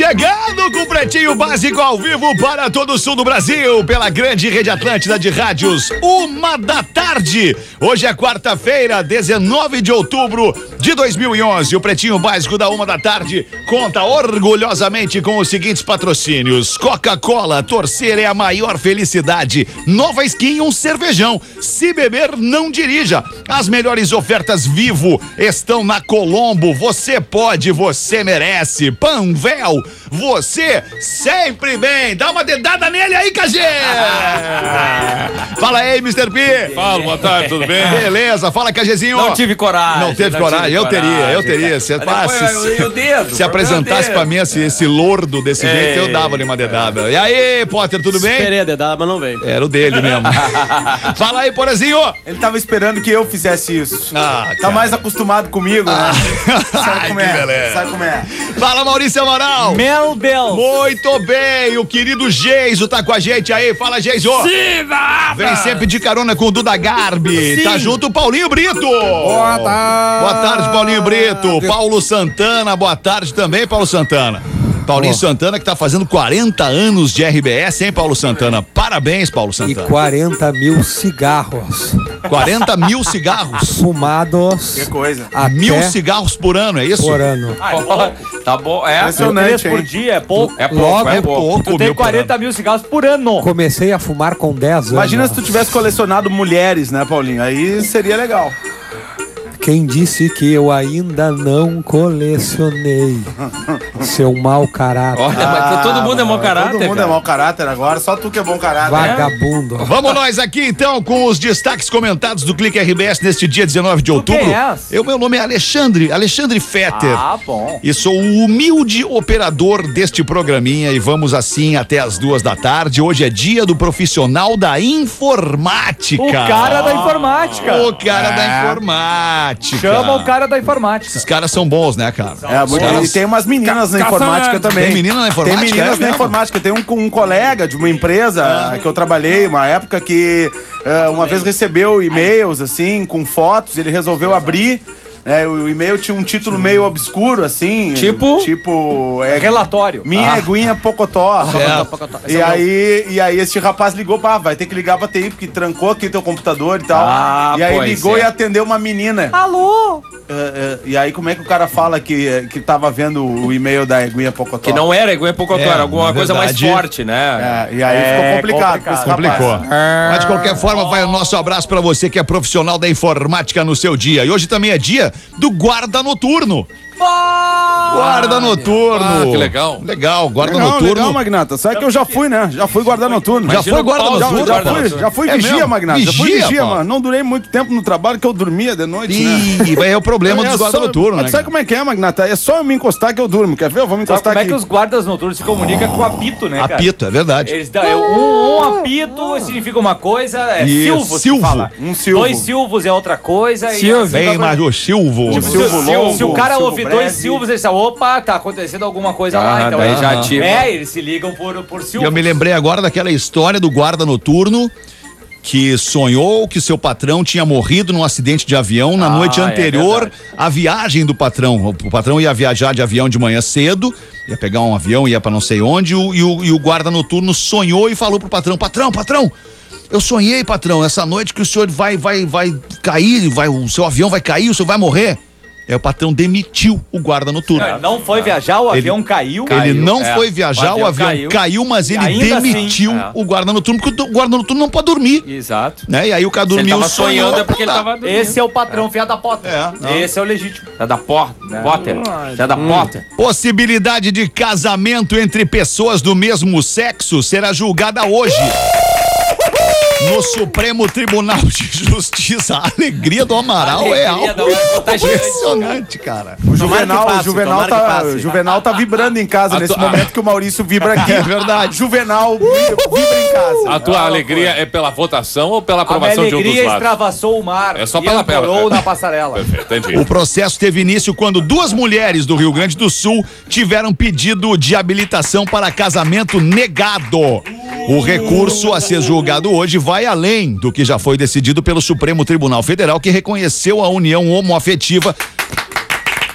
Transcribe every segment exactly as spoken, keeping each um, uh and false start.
Chegando com o Pretinho Básico ao vivo para todo o sul do Brasil, pela grande rede Atlântida de rádios, uma da tarde. Hoje é quarta-feira, dezenove de outubro de dois mil e onze. O Pretinho Básico da uma da tarde conta orgulhosamente com os seguintes patrocínios: Coca-Cola, torcer é a maior felicidade. Nova Skin, um cervejão. Se beber, não dirija. As melhores ofertas Vivo estão na Colombo. Você pode, você merece. Panvel, você sempre bem. Dá uma dedada nele aí, Cagê! Fala aí, mister P. Fala, boa tarde, tudo bem? Beleza, fala, Cagezinho. Não tive coragem. Não teve não coragem, tive eu coragem, teria, eu teria. Se, cara. se, Eu, eu, eu dedo, se apresentasse pra mim esse, esse lordo desse é, jeito, eu dava-lhe uma dedada. E aí, Potter, tudo bem? Esperei a dedada, mas não veio. Era o dele mesmo. Fala aí, Porazinho. Ele tava esperando que eu fizesse isso. Ah, tá cara. mais acostumado comigo, né? Sabe como é? Sabe como é? Fala, Maurício Amaral. Meu Deus. Muito bem, o querido Geiso tá com a gente aí. Fala, Geiso. Viva! Vem sempre de carona com o Duda Garbi. Sim. Tá junto o Paulinho Brito. Boa tarde. Boa tarde, Paulinho Brito. Paulo Santana, boa tarde também, Paulo Santana. Paulinho oh. Santana, que tá fazendo quarenta anos de R B S, hein, Paulo Santana? Parabéns, Paulo Santana. E quarenta mil cigarros. quarenta mil cigarros? Fumados. Que coisa. Mil cigarros por ano, é isso? Por ano. Ah, é bom. Tá bom, é. Impressionante, por hein? dia é pouco. É pouco, Logo, é É pouco. pouco, Tu tem meu quarenta mil cigarros por ano. Comecei a fumar com dez anos. Imagina se tu tivesse colecionado mulheres, né, Paulinho? Aí seria legal. Quem disse que eu ainda não colecionei? Seu mau caráter. Olha, mas todo mundo é mau caráter. Todo mundo cara. é mau caráter agora, só tu que é bom caráter. Vagabundo. Vamos nós aqui então com os destaques comentados do Clique R B S neste dia dezenove de outubro. quem és? Eu, meu nome é Alexandre, Alexandre Fetter. Ah, bom. E sou o humilde operador deste programinha e vamos assim até as duas da tarde. Hoje é dia do profissional da informática. O cara da informática. O cara da informática. Chama o cara da informática. Esses caras são bons, né, cara? É, muito, Caras- e tem umas meninas na informática também. Tem menina na informática? Tem meninas é na mesmo? informática. Tem um, um colega de uma empresa que eu trabalhei, uma época que eh, uma vez recebeu e-mails, assim, com fotos, ele resolveu abrir. É, o e-mail tinha um título meio obscuro, assim. Tipo? Tipo. É, Relatório. Minha Ah. eguinha Pocotó. É. E aí, e aí esse rapaz ligou, pá, vai ter que ligar pra T I, porque trancou aqui teu computador e tal. Ah, e aí pois ligou é. e atendeu uma menina. Alô? É, é, e aí como é que o cara fala que, que tava vendo o e-mail da Eguinha Pocotó? Que não era igual é pouco, É, era alguma na coisa mais verdade- forte, né? É, e aí É, ficou complicado. complicado. pra esse Complicou. rapaz. Mas de qualquer forma, vai o nosso abraço pra você que é profissional da informática no seu dia. E hoje também é dia do guarda noturno. Guarda noturno. Ah, que legal. Legal, guarda Legal, noturno. legal, Magnata. Sabe que eu já fui, né? Já fui guarda noturno. Já foi guarda Já, noturno? já, guarda fui, noturno. já fui É vigia, mesmo? Magnata. Já fui Vigia, vigia, Paulo? mano. Não durei muito tempo no trabalho, que eu dormia de noite, né? Ih, é o problema É dos guarda só- noturno, mas né? sabe como é que é, Magnata? É só eu me encostar que eu durmo. Quer ver? Eu vou me Sabe encostar como é aqui. que os guardas noturnos se comunicam com o apito, né, cara? Apito, é verdade. Eles dão, é, um, um apito significa uma coisa, é Isso, silvo, se silvo. fala. Um silvo. Dois silvos é outra coisa. Silvo. E assim, Bem, mas o Silvo. Tipo, silvo se, longo, se o cara silvo ouve breve. dois silvos, ele fala, opa, tá acontecendo alguma coisa Ah, lá. Então daí eles- já ativa. É, eles se ligam por, por E silvos. eu me lembrei agora daquela história do guarda noturno que sonhou que seu patrão tinha morrido num acidente de avião na Ah, noite é anterior verdade. à viagem do patrão. O patrão ia viajar de avião de manhã cedo, ia pegar um avião, ia pra não sei onde, e o, e o, e o guarda noturno sonhou e falou pro patrão: patrão, patrão, eu sonhei, patrão, essa noite que o senhor vai, vai, vai cair, vai, o seu avião vai cair, o senhor vai morrer. Aí o patrão demitiu o guarda noturno. Não, ele não foi viajar, o Ele- avião caiu. Ele Caiu, não é. foi viajar, O o avião avião caiu, caiu. mas E ele ainda demitiu assim, é. o guarda noturno, porque o guarda noturno não pode dormir, Exato. né? E aí o cara Se ele dormiu, tava sonhando sonhou, é porque ele tá. tava dormindo. Esse é o patrão, fiado da Potter. É, não. Esse é o legítimo. É da Porta, Potter. É da Potter. Possibilidade de casamento entre pessoas do mesmo sexo será julgada hoje no Supremo Tribunal de Justiça. A alegria do Amaral é Alegria algo da hora, contagiante. impressionante, cara. O Juvenal, passe, o Juvenal, tomara que tá, passe. o Juvenal tá vibrando em casa A nesse tu- momento que o Maurício vibra aqui. É verdade. Juvenal vibra, vibra em casa. A tua alegria é pela votação ou pela A minha aprovação de um dos alegria lados? extravassou o mar É só e pela ancorou perna. na passarela. Perfeito, entendi. O processo teve início quando duas mulheres do Rio Grande do Sul tiveram pedido de habilitação para casamento negado. O recurso a ser julgado hoje vai além do que já foi decidido pelo Supremo Tribunal Federal, que reconheceu a união homoafetiva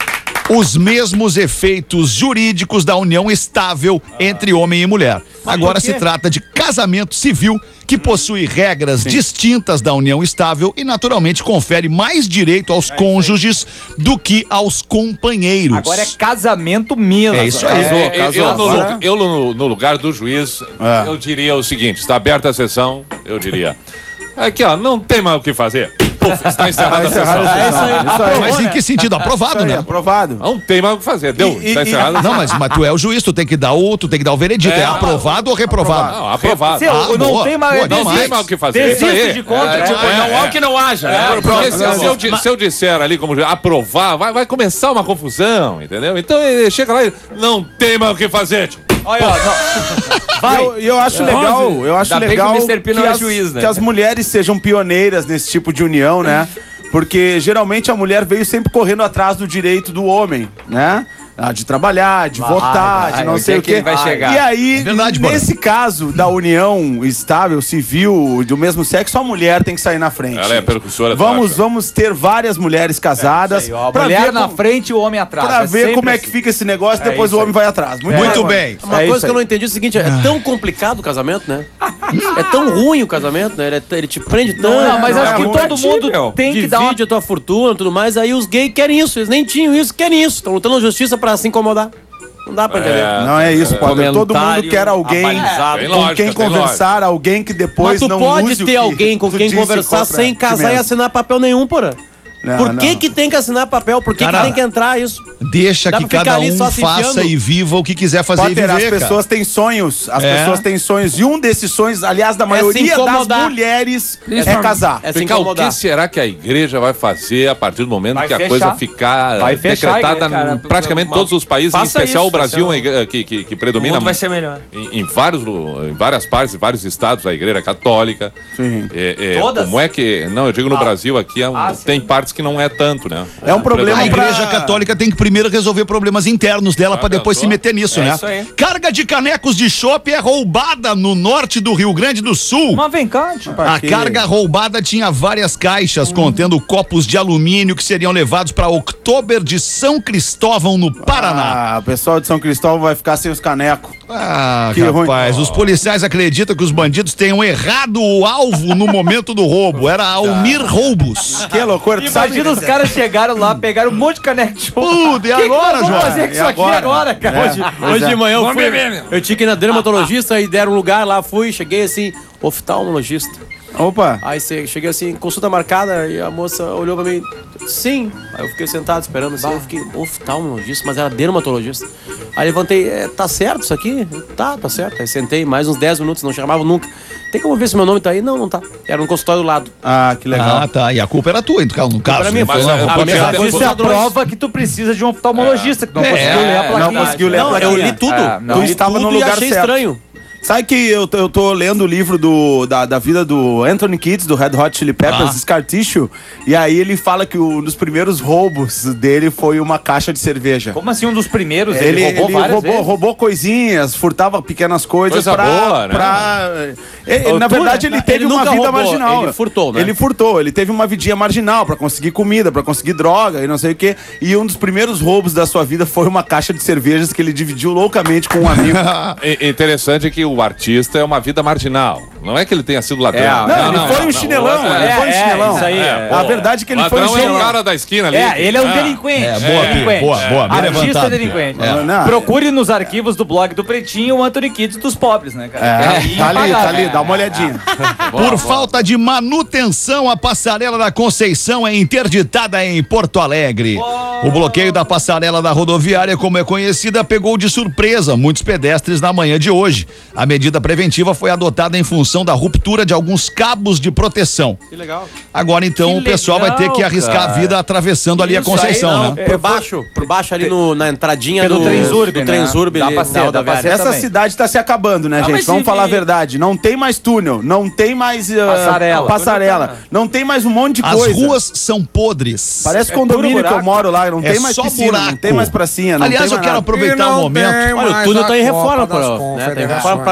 os mesmos efeitos jurídicos da união estável entre homem e mulher. Agora se trata de casamento civil que possui regras Sim. distintas da união estável e naturalmente confere mais direito aos é cônjuges do que aos companheiros. Agora é casamento mesmo. É isso aí. É, casou, eu, eu, no, eu no, no lugar do juiz, é. eu diria o seguinte, está aberta a sessão, eu diria, aqui ó, não tem mais o que fazer. Está encerrada a sessão. É isso aí, isso aí. Mas em que sentido? Aprovado, aí, né? Aprovado. Não tem mais o que fazer. Deu, E- está e- encerrada. Não, mas, mas tu é o juiz, tu tem que dar o, tu tem que dar o veredito. É, É, aprovado ou reprovado? Não, aprovado. Seu, Ah, não boa. tem mais. Boa, Não demais. tem mais o que fazer. Desiste Isso aí. de conta. É, tipo, É, não é, há que não haja. É, Porque pronto, se, tá se bom. eu, di- se eu disser ali como aprovar, vai, vai começar uma confusão, entendeu? Então ele chega lá e não tem mais o que fazer. Tio. Olha, ó, não. Vai. Eu, eu acho legal, eu acho Ainda bem legal que o mister P não é as, juiz, né? que as mulheres sejam pioneiras nesse tipo de união, né? Porque geralmente a mulher veio sempre correndo atrás do direito do homem, né? Ah, de trabalhar, de Vai, votar, vai, de não onde sei é o que quê. ele vai chegar? E aí, É verdade, Bora. nesse caso da união estável, civil, do mesmo sexo, a mulher tem que sair na frente. Ela é a percussora. Vamos, toca. vamos ter várias mulheres casadas Aí, ó, a pra mulher ver, na com- frente e o homem atrás. pra É ver sempre como é assim. que fica esse negócio, É depois isso o homem aí. vai atrás. Muito, Muito bem. bem. Uma É isso coisa que eu aí. não entendi é o seguinte, é tão complicado o casamento, né? É tão ruim o casamento, né? Ele, é- ele te prende tanto. Não, mas Não, acho é que ruim. todo mundo tem que dar uma... Divide a tua fortuna e tudo mais, aí os gays querem isso, eles nem tinham isso, querem isso. Estão lutando na justiça pra se incomodar. Não dá pra entender. É. Não é isso, Potter. Todo mundo Comentário quer alguém avalizado. Tem com lógica, quem tem conversar, alguém que depois Mas tu não pode use o ter que alguém com tu quem disse conversar contra sem casar e ti mesmo. assinar papel nenhum, porra. Não, Por que não. que tem que assinar papel? Por que, Cara, que tem que entrar isso? Deixa Dá que pra ficar cada ali um só se faça enfiando? e viva o que quiser fazer Potter, e viver, as cara. pessoas têm sonhos. As É. pessoas têm sonhos. E um desses sonhos, aliás, da maioria das incomodar. mulheres, é casar. É se Ficar, o que incomodar. será que a igreja vai fazer a partir do momento Vai que a fechar. coisa ficar Vai fechar a decretada igreja, cara. em praticamente todos os países, em Faça especial isso, o Brasil, vai ser em- que, que, que O predomina mundo vai ser melhor. em, em vários, lu- em várias partes, em vários estados, a igreja católica. Sim. É, é, Todas? Como é que. Não, eu digo no Brasil aqui, é um- Ah, sim. tem partes que não é tanto, né? É um problema A Predomina. igreja pra- católica tem que primeiro resolver problemas internos dela pra depois pensou? se meter nisso, É né? isso aí. Carga de canecos de chopp é roubada no norte do Rio Grande do Sul. Mas vem cá, tio. A quê? carga roubada tinha várias caixas contendo copos de alumínio que seriam levados para Oktober de São Cristóvão, no Paraná. Ah, o pessoal de São Cristóvão vai ficar sem os canecos. Ah, Que ruim. rapaz, os policiais acreditam que os bandidos tenham errado o alvo no momento do roubo. Era Almir Roubos. Que loucura, tu sabe? Imagina os caras chegaram lá, pegaram um monte de caneco de chopp. Puta, e O que que agora, nós vamos João? fazer com E isso aqui agora? agora, cara? É. Hoje, Pois hoje é. de manhã eu Vamos fui. beber, meu. Eu tinha que ir na dermatologista e deram um lugar lá, fui, cheguei assim, oftalmologista. Opa. Aí cê- cheguei assim, consulta marcada, e a moça olhou pra mim, sim. Aí eu fiquei sentado esperando assim, eu fiquei oftalmologista, mas era dermatologista. Aí levantei, é, tá certo isso aqui? Tá, tá certo. Aí sentei mais uns dez minutos, não chamava nunca. Tem como ver se meu nome tá aí? Não, não tá. Era um consultório do lado. Ah, que legal. Ah, tá. E a culpa era tua, então, no caso. Era minha, né? foi Mas, uma- é, a pode minha- ser- foi Isso os é a padrões. prova que tu precisa de um oftalmologista, que tu não É, conseguiu ler a plaquinha. não conseguiu ler a Não, eu plaquinha. li tudo. Ah, não. Eu Tu li estava tudo no e lugar achei certo. estranho. Sabe que eu, tô- eu tô lendo o livro do, da, da vida do Anthony Kiedis, do Red Hot Chili Peppers, Ah. Scar Tissue, e aí ele fala que um dos primeiros roubos dele foi uma caixa de cerveja. Como assim um dos primeiros? Ele, Ele, roubou ele várias roubou, vezes. roubou coisinhas, furtava pequenas coisas Coisa pra, boa, né? pra- Ele- Ô, na tu, verdade, né? ele teve Ele uma nunca vida roubou, marginal. ele furtou, né? Ele furtou, ele teve uma vidinha marginal pra conseguir comida, pra conseguir droga e não sei o quê. E um dos primeiros roubos da sua vida foi uma caixa de cervejas que ele dividiu loucamente com um amigo. É interessante que o artista é uma vida marginal. Não é que ele tenha sido ladrão. Não, ele foi um chinelão, ele É, foi um é, chinelão. isso aí, é. A verdade é que ele Ladrão foi um é o chinelão. cara da esquina ali. É, ele é um Ah. delinquente. É, boa, Pi, delinquente. boa, boa, bem Artista levantado. delinquente. É. Não, Procure nos arquivos do blog do Pretinho o Anthony Kiedis dos pobres, né, cara? É, tá ali, tá impagável. ali, dá uma olhadinha. Por falta de manutenção, a passarela da Conceição é interditada em Porto Alegre. O bloqueio da passarela da rodoviária, como é conhecida, pegou de surpresa muitos pedestres na manhã de hoje. A medida preventiva foi adotada em função da ruptura de alguns cabos de proteção. Que legal. Agora, então, Que o pessoal vai ter que legal, arriscar a cara. vida atravessando ali a Isso Conceição, aí, não, né? Por baixo, por baixo ali no, na entradinha Pelo do Transurb, do né? Transurb Dá ali, pra na ser, dá pra rodoviária. ser. Essa também. cidade tá se acabando, né, Ah, gente? mas Vamos se falar a vi- verdade. Não tem mais túnel, não tem mais uh, Passarela. passarela, não tem mais um monte de As coisa. ruas são podres. Parece É condomínio puro que eu buraco. moro lá, não É tem mais só piscina, não buraco. tem mais pracinha. Não Aliás, tem eu mais quero nada. aproveitar o momento. Olha, o túnel tá em reforma, pô. Né? Tá em reforma pra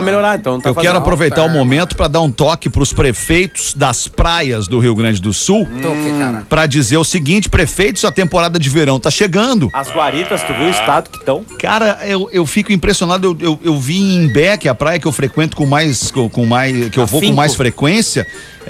melhorar, então tá Eu quero aproveitar o momento para dar um toque para os prefeitos das praias do Rio Grande do Sul, para dizer o seguinte: prefeitos, a temporada de verão tá chegando. As guaritas, tu viu o estado que estão? Cara, eu, eu fico impressionado. Eu, eu, eu vi em Imbé, que é a praia que eu frequento com mais, com, com mais, que eu vou com mais frequência.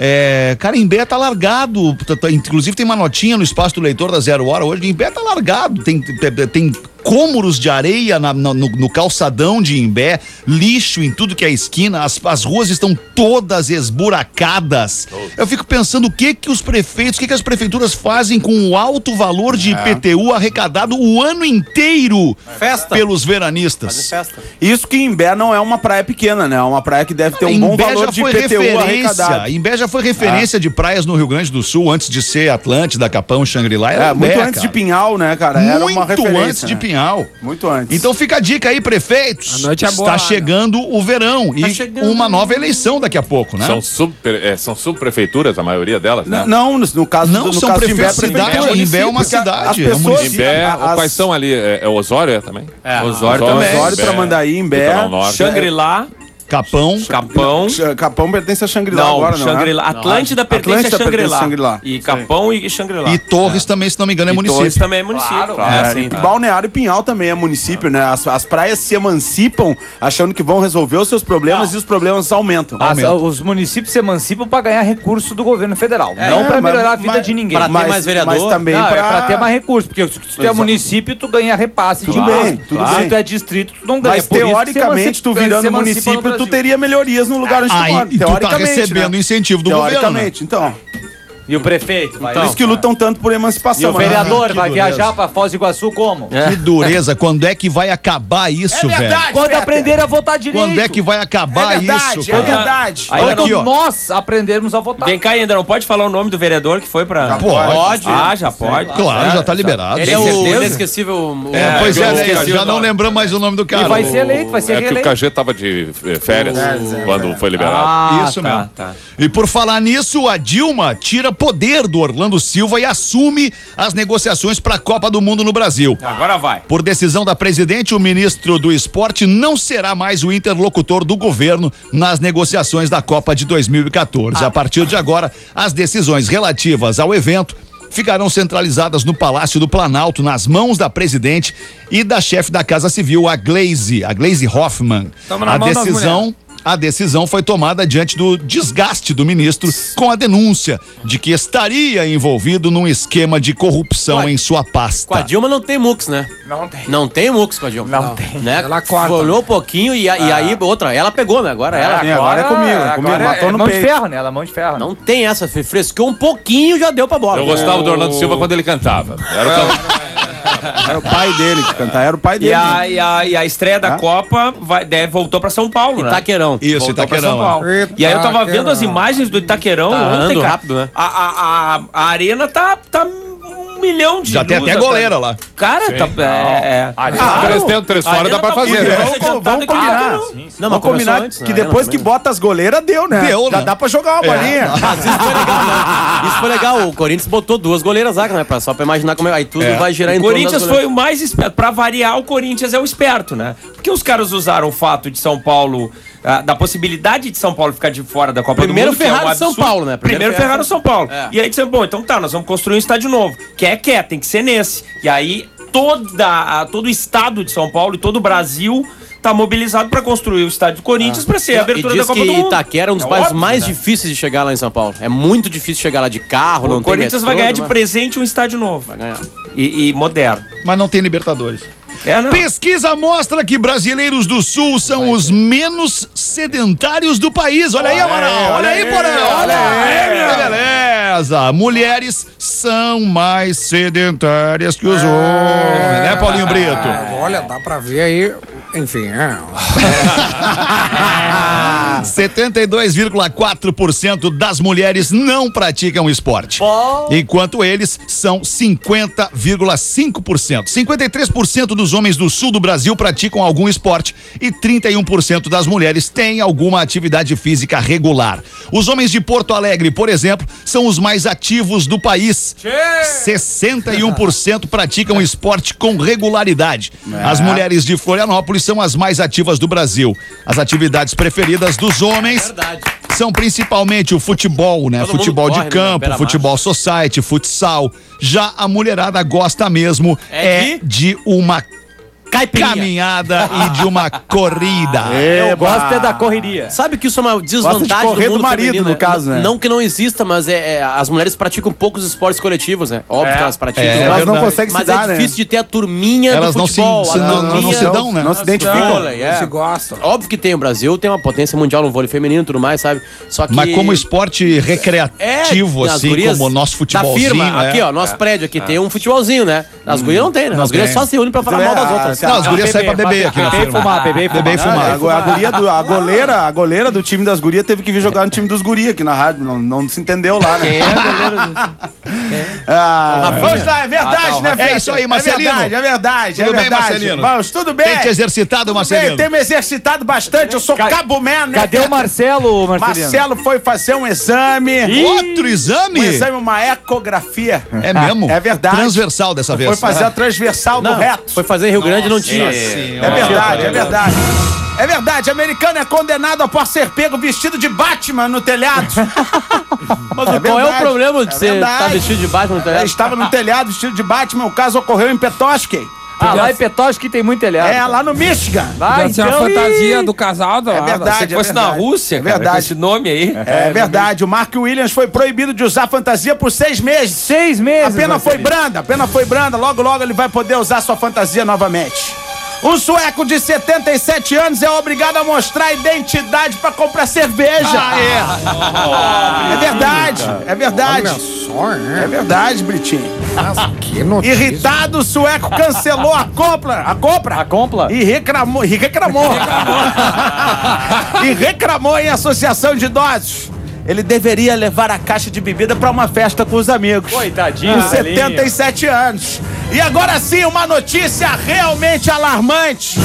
É, cara, Imbé tá largado. Tá, tá, inclusive tem uma notinha no espaço do leitor da Zero Hora hoje. Imbé tá largado. Tem, tem, tem cômoros de areia na, na, no, no calçadão de Imbé, lixo em tudo que é esquina, as, as ruas estão todas esburacadas. Eu fico pensando o que que os prefeitos, o que que as prefeituras fazem com o alto valor de I P T U arrecadado o ano inteiro Festa. pelos veranistas. Festa. Isso que Imbé não é uma praia pequena, né? É uma praia que deve ter um bom Imbé valor já de foi I P T U referência. arrecadado. Imbé já foi referência de praias no Rio Grande do Sul antes de ser Atlântida, Capão, Xangri-Lá. Era É, muito Imbé, antes cara. de Pinhal, né, cara? Era Muito uma referência. antes de né? Pinhal. Muito antes. Então fica a dica aí, prefeitos. A noite é boa Está lá, chegando o verão e chegando. uma nova eleição daqui a pouco, né? São, super, é, são subprefeituras, a maioria delas, né? N- Não, no, no caso Não, do no são caso de Imbé, é prefeitos de cidade. prefeitura. Imbé é uma Porque a- cidade, As é um pessoas, Imbé, as- quais são ali? É, é Osório é, também? É, Osório, também. também. Osório, Tramandaí, Imbé. Litoral Norte. Xangri-Lá, Capão. Capão. Ch- Capão pertence a Xangri-Lá Não, agora, não Xangri-Lá. é? Atlântida pertence Atlântida a Xangri-Lá. pertence a Xangri-Lá. E Capão e Xangri-Lá. E Torres também, se não me engano, é E município. Torres também é município. Claro. É, É, sim. e Balneário e Pinhal também é município, né? As, as praias se emancipam achando que vão resolver os seus problemas e os problemas aumentam. As- Aumenta. os municípios se emancipam pra ganhar recurso do governo federal. não pra mas- melhorar a vida mas- de ninguém. pra ter mas, mais vereador. mas também Não, pra... é pra ter mais recurso, porque se tu é Exato. município, tu ganha repasse Tudo de bem, imposto. tudo Se bem. tu é distrito, tu não ganha. Mas Por isso que se teoricamente, emancipa- tu se virando emancipa no município, tu Brasil. teria melhorias no lugar onde tu Aí mora. tu tá Teoricamente, recebendo né? incentivo do governo. Teoricamente, então. E o prefeito? Vai Por isso que lutam tanto por emancipação. E o mas- vereador que vai dureza. viajar pra Foz do Iguaçu como? Que dureza. Quando é que vai acabar isso, velho? Quando aprender a votar direito. Quando é que vai acabar isso, é cara? verdade. Aí Olha quando aqui, ó. nós aprendermos a votar. Vem cá ainda, não pode falar o nome do vereador que foi pra... Pode. Ah, já pode. Claro, já tá liberado. Ele é Tem o certeza? inesquecível. o- É, pois é, eu né? esqueci Já o não nome. lembramos mais o nome do cara. E vai ser eleito, vai ser É que o reeleito. K G tava de eh, férias quando foi liberado. Ah, Isso tá, mesmo. tá. E por falar nisso, a Dilma tira poder do Orlando Silva e assume as negociações para a Copa do Mundo no Brasil. Agora vai. Por decisão da presidente, o ministro do Esporte não será mais o interlocutor do governo nas negociações da Copa de dois mil e quatorze. A partir de agora, as decisões relativas ao evento ficarão centralizadas no Palácio do Planalto, nas mãos da presidente e da chefe da Casa Civil, a Gleisi, a Gleisi Hoffmann. Tamo na A mão das decisão A decisão foi tomada diante do desgaste do ministro com a denúncia de que estaria envolvido num esquema de corrupção Ué, em sua pasta. Com a Dilma não tem mux, né? Não tem. Não tem mux com a Dilma. Não tem. Né? Ela corta. Olhou um pouquinho e, a- e aí outra. Ela pegou, né? Agora ela. Sim, agora é comigo, é comigo, matou é no mão peito. de ferro, né? Ela é mão de ferro. Não tem essa, fe- frescou um pouquinho já deu pra bola. Eu gostava do Orlando Silva quando ele cantava. Era o que eu- Era o pai dele que cantava, era o pai E dele. a, e a, e a estreia da Ah. Copa vai, deve, voltou pra São Paulo, né? Itaquerão. Isso, Voltou pra Itaquerão. São Paulo. é. E aí eu tava Itaquerão. vendo as imagens do Itaquerão Tá ontem, andando cara. rápido, né? A, a, a, a arena tá, tá um milhão de Já tem luz, até tá- goleira lá. Cara, tá... É, é. Ah, três dentro, três fora, dá pra fazer. Vamos, né? Vamos, vamos combinar. Não, Vamos mas começou combinar antes, que né? depois Ela que também. bota as goleiras, deu, né? Deu, Já né? dá pra jogar uma bolinha. Mas isso foi legal, né? Isso foi legal. O Corinthians botou duas goleiras lá, né? Pra, só pra imaginar como é. Aí tudo É. vai girar em O torno Corinthians das foi goleiras. o mais esperto. Pra variar, o Corinthians é o esperto, né? Porque os caras usaram o fato de São Paulo, ah, da possibilidade de São Paulo ficar de fora da Copa Primeiro do Mundo. que é um ferraram São absurdo. Paulo, né? Primeiro, Primeiro ferraram São Paulo. É. E aí disseram, bom, então tá, nós vamos construir um estádio novo. Quer, quer, tem que ser nesse. E aí toda, a- todo o estado de São Paulo e todo o Brasil tá mobilizado pra construir o estádio do Corinthians pra ser a E abertura diz da Copa que do Mundo. Itaquera é um dos É bairros óbvio, mais né? difíceis de chegar lá em São Paulo. É muito difícil chegar lá de carro, não O tem Corinthians metrô, vai ganhar de mas- presente um estádio novo. Vai ganhar. E, e moderno. Mas não tem Libertadores. É, não. Pesquisa mostra que brasileiros do Sul são os menos sedentários do país. Olha aí, Amaral. Olha aí, Porão. Olha aí, beleza. Mulheres são mais sedentárias que os homens, né, Paulinho Brito? Olha, dá pra ver aí. Enfim, é. setenta e dois vírgula quatro por cento das mulheres não praticam esporte, enquanto eles são cinquenta vírgula cinco por cento. cinquenta e três por cento dos homens do sul do Brasil praticam algum esporte e trinta e um por cento das mulheres têm alguma atividade física regular. Os homens de Porto Alegre, por exemplo, são os mais ativos do país. sessenta e um por cento praticam esporte com regularidade. As mulheres de Florianópolis são as mais ativas do Brasil. As atividades preferidas dos homens Verdade. são principalmente o futebol, né? Todo mundo Futebol corre, de né, campo, beira-mar. futebol society, futsal. Já a mulherada gosta mesmo É é de uma Caipirinha. caminhada e de uma corrida. Eu gosto é da correria. Sabe que isso é uma Gosta de desvantagem correr do mundo do marido, feminino, no né? caso, né? Não que não exista, mas é, é, as mulheres praticam poucos esportes coletivos, né? Óbvio que elas praticam. É, Elas não verdade. conseguem se mas dar, é né? difícil de ter a turminha Elas do não se- futebol. se- a não- não turminha se dão, né? Não se identificam. vôlei, é. Não se gostam. Óbvio que tem o Brasil, tem uma potência mundial no vôlei feminino e tudo mais, sabe? Só que... Mas como esporte recreativo, as assim, gurias como o nosso futebolzinho. Da firma, é. aqui, ó, nosso prédio aqui tem um futebolzinho, né? As gurias não tem, né? Não As gurias tem. só se unem pra falar mal das outras. Não, Não, as gurias saem pra beber aqui na Beber e firma. fumar, beber e fumar. Beber e fumar. Ah, a, a, guria do, a, goleira, a goleira do time das gurias teve que vir jogar no time dos guri aqui na rádio. Não, não se entendeu lá, né? Quem é a goleira do... Ah, vamos lá, é verdade, Ah, tá, né, é Fred? isso aí, Marcelino. É verdade, é verdade, Tudo é bem, verdade. Marcelino? Vamos, tudo bem? Tem te exercitado, Tudo Marcelino? bem, tenho me exercitado bastante. Eu sou Ca- Cabo Man, né? Cadê o Marcelo, Marcelino? Marcelo foi fazer um exame. Outro exame? Um exame, uma ecografia. É mesmo? É verdade. Transversal dessa vez. Foi fazer a transversal do Não, reto. foi fazer em Rio Grande e não tinha. É verdade, é verdade. É verdade, americano é condenado após ser pego vestido de Batman no telhado. Mas É qual é o verdade, problema de é você verdade. estar vestido de Batman no Ele telhado? estava no telhado vestido de Batman. O caso ocorreu em Petoskey. Ah, lá em Petoskey tem muito telhado. É, lá no Michigan. Vai, Essa é a então, fantasia ih. do casal da É verdade. Se fosse é na verdade. Rússia, é cara, com verdade. esse nome aí. É verdade. O Mark Williams foi proibido de usar fantasia por seis meses. Seis meses. A pena foi Marcelino. branda, a pena foi branda. Logo, logo ele vai poder usar sua fantasia novamente. Um sueco de setenta e sete anos é obrigado a mostrar identidade pra comprar cerveja. Ah, é. É verdade, é verdade. Olha só, É né? verdade, Britinho. Que notícia. Irritado, o sueco cancelou a compra. A compra? A compra? E reclamou. E reclamou. e reclamou em associação de idosos. Ele deveria levar a caixa de bebida pra uma festa com os amigos. Coitadinho, Com velhinho. setenta e sete anos. E agora sim, uma notícia realmente alarmante.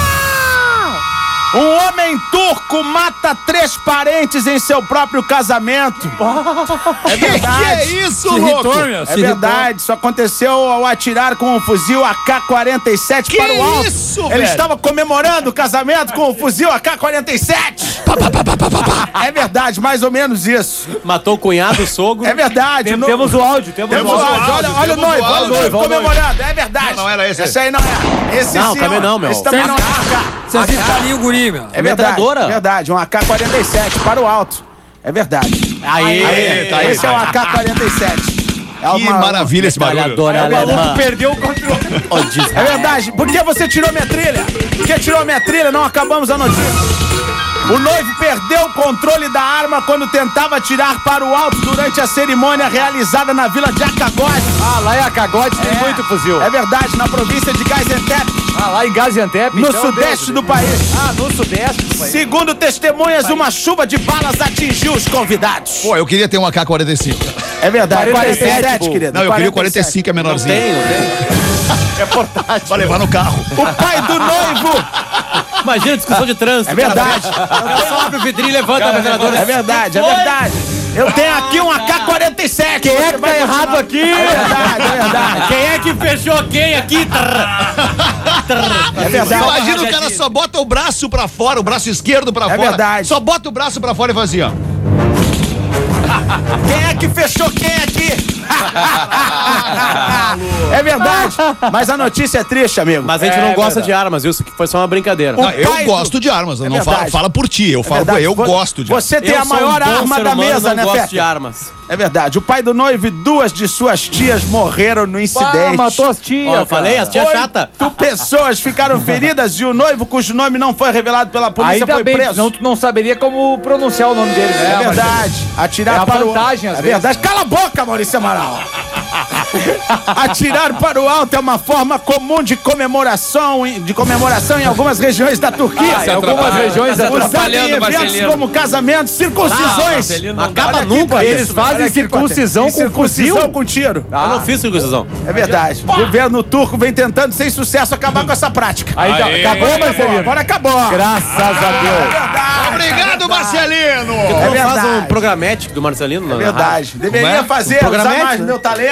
Um homem turco mata três parentes em seu próprio casamento. É verdade. Que é isso, Se louco? irritou, meu, É se irritou. verdade, isso aconteceu ao atirar com um fuzil A K quarenta e sete Que para o alto. isso, Ele velho? estava comemorando o casamento com o fuzil A K quarenta e sete. É verdade, mais ou menos isso. Matou o cunhado, o sogro. É verdade. Tem- no- Temos o áudio, temos, Temos o o áudio. áudio, olha, olha o temos o noivo, olha o áudio. noivo comemorando, é verdade. Não, não era esse. Esse aí não é. Esse Não, sim, também ó. não, meu. Esse também não é A K. Você assista ali o guri, meu. É verdade, Metralhadora. é verdade, um A K quarenta e sete para o alto. É verdade. Aí, Aí, tá aí, Esse é o A K quarenta e sete. É Que maravilha esse barulho. Metralhadora alemã. Perdeu o controle. Ó, diz- É verdade. Por que você tirou minha trilha? Por que tirou minha trilha? Não acabamos a notícia. O noivo perdeu o controle da arma quando tentava atirar para o alto durante a cerimônia realizada na vila de Akagod. Ah, lá em Acagode tem muito fuzil. É verdade, na província de Gaziantep, Ah, lá em Gaziantep. no então, sudeste Deus, do país. Ah, no sudeste do país. Segundo testemunhas, uma chuva de balas atingiu os convidados. Pô, eu queria ter um A K quarenta e cinco. É verdade, quarenta e sete, quarenta e sete, pô. querido. Não, eu queria o quarenta e cinco, é menorzinho. Tem, não tem? É portátil. Pra levar no carro. O pai do noivo. Imagina a discussão de trânsito. É verdade. Só abre o vidrinho e levanta a metralhadora. É verdade, é verdade. Eu tenho aqui um A K quarenta e sete. Quem é que tá errado aqui? É verdade, é verdade. Quem é que fechou quem aqui? É verdade. Imagina o cara só bota o braço pra fora, o braço esquerdo pra É fora. verdade. Só bota o braço pra fora e faz assim, ó. Quem é que fechou quem aqui? É verdade. Mas a notícia é triste, amigo. Mas a gente É não gosta verdade. de armas, viu? Isso aqui foi só uma brincadeira. Não, eu pai do- gosto de armas, É não fala, verdade. fala por ti, eu falo, verdade. eu Vo- gosto de armas. Você tem Eu a sou um maior bom arma ser da humano, mesa, não né, gosto Feta? de armas. É verdade. O pai do noivo e duas de suas tias morreram no Ah, incidente. matou as tias. Ó, eu falei, as tias chata. Oito pessoas ficaram feridas e o noivo, cujo nome não foi revelado pela polícia, Ainda foi bem, preso. senão tu não saberia como pronunciar o nome dele. É né, verdade. Atirar É a para vantagem, o às É vezes. verdade. Cala a boca, Maurício Amaral. Atirar para o alto é uma forma comum de comemoração, em- de comemoração em algumas regiões da Turquia. Ah, em algumas regiões da Usado em atrapalhando, eventos Marcelino. como casamentos, circuncisões. Marcelino, não dá. Acaba Olha aqui, nunca. Patrícia, Eles olha fazem aqui, circuncisão Patrícia. com circuncisão fuzil. com tiro. Eu não fiz circuncisão. É verdade. O governo turco vem tentando, sem sucesso, acabar com essa prática. Ainda, Aê. acabou, Agora Marcelino? Agora acabou. Graças a É Deus. verdade. Obrigado, Marcelino! É Não faz um verdade. programético do Marcelino? É verdade. Deveria fazer, usar Programete, mais né? meu talento. dez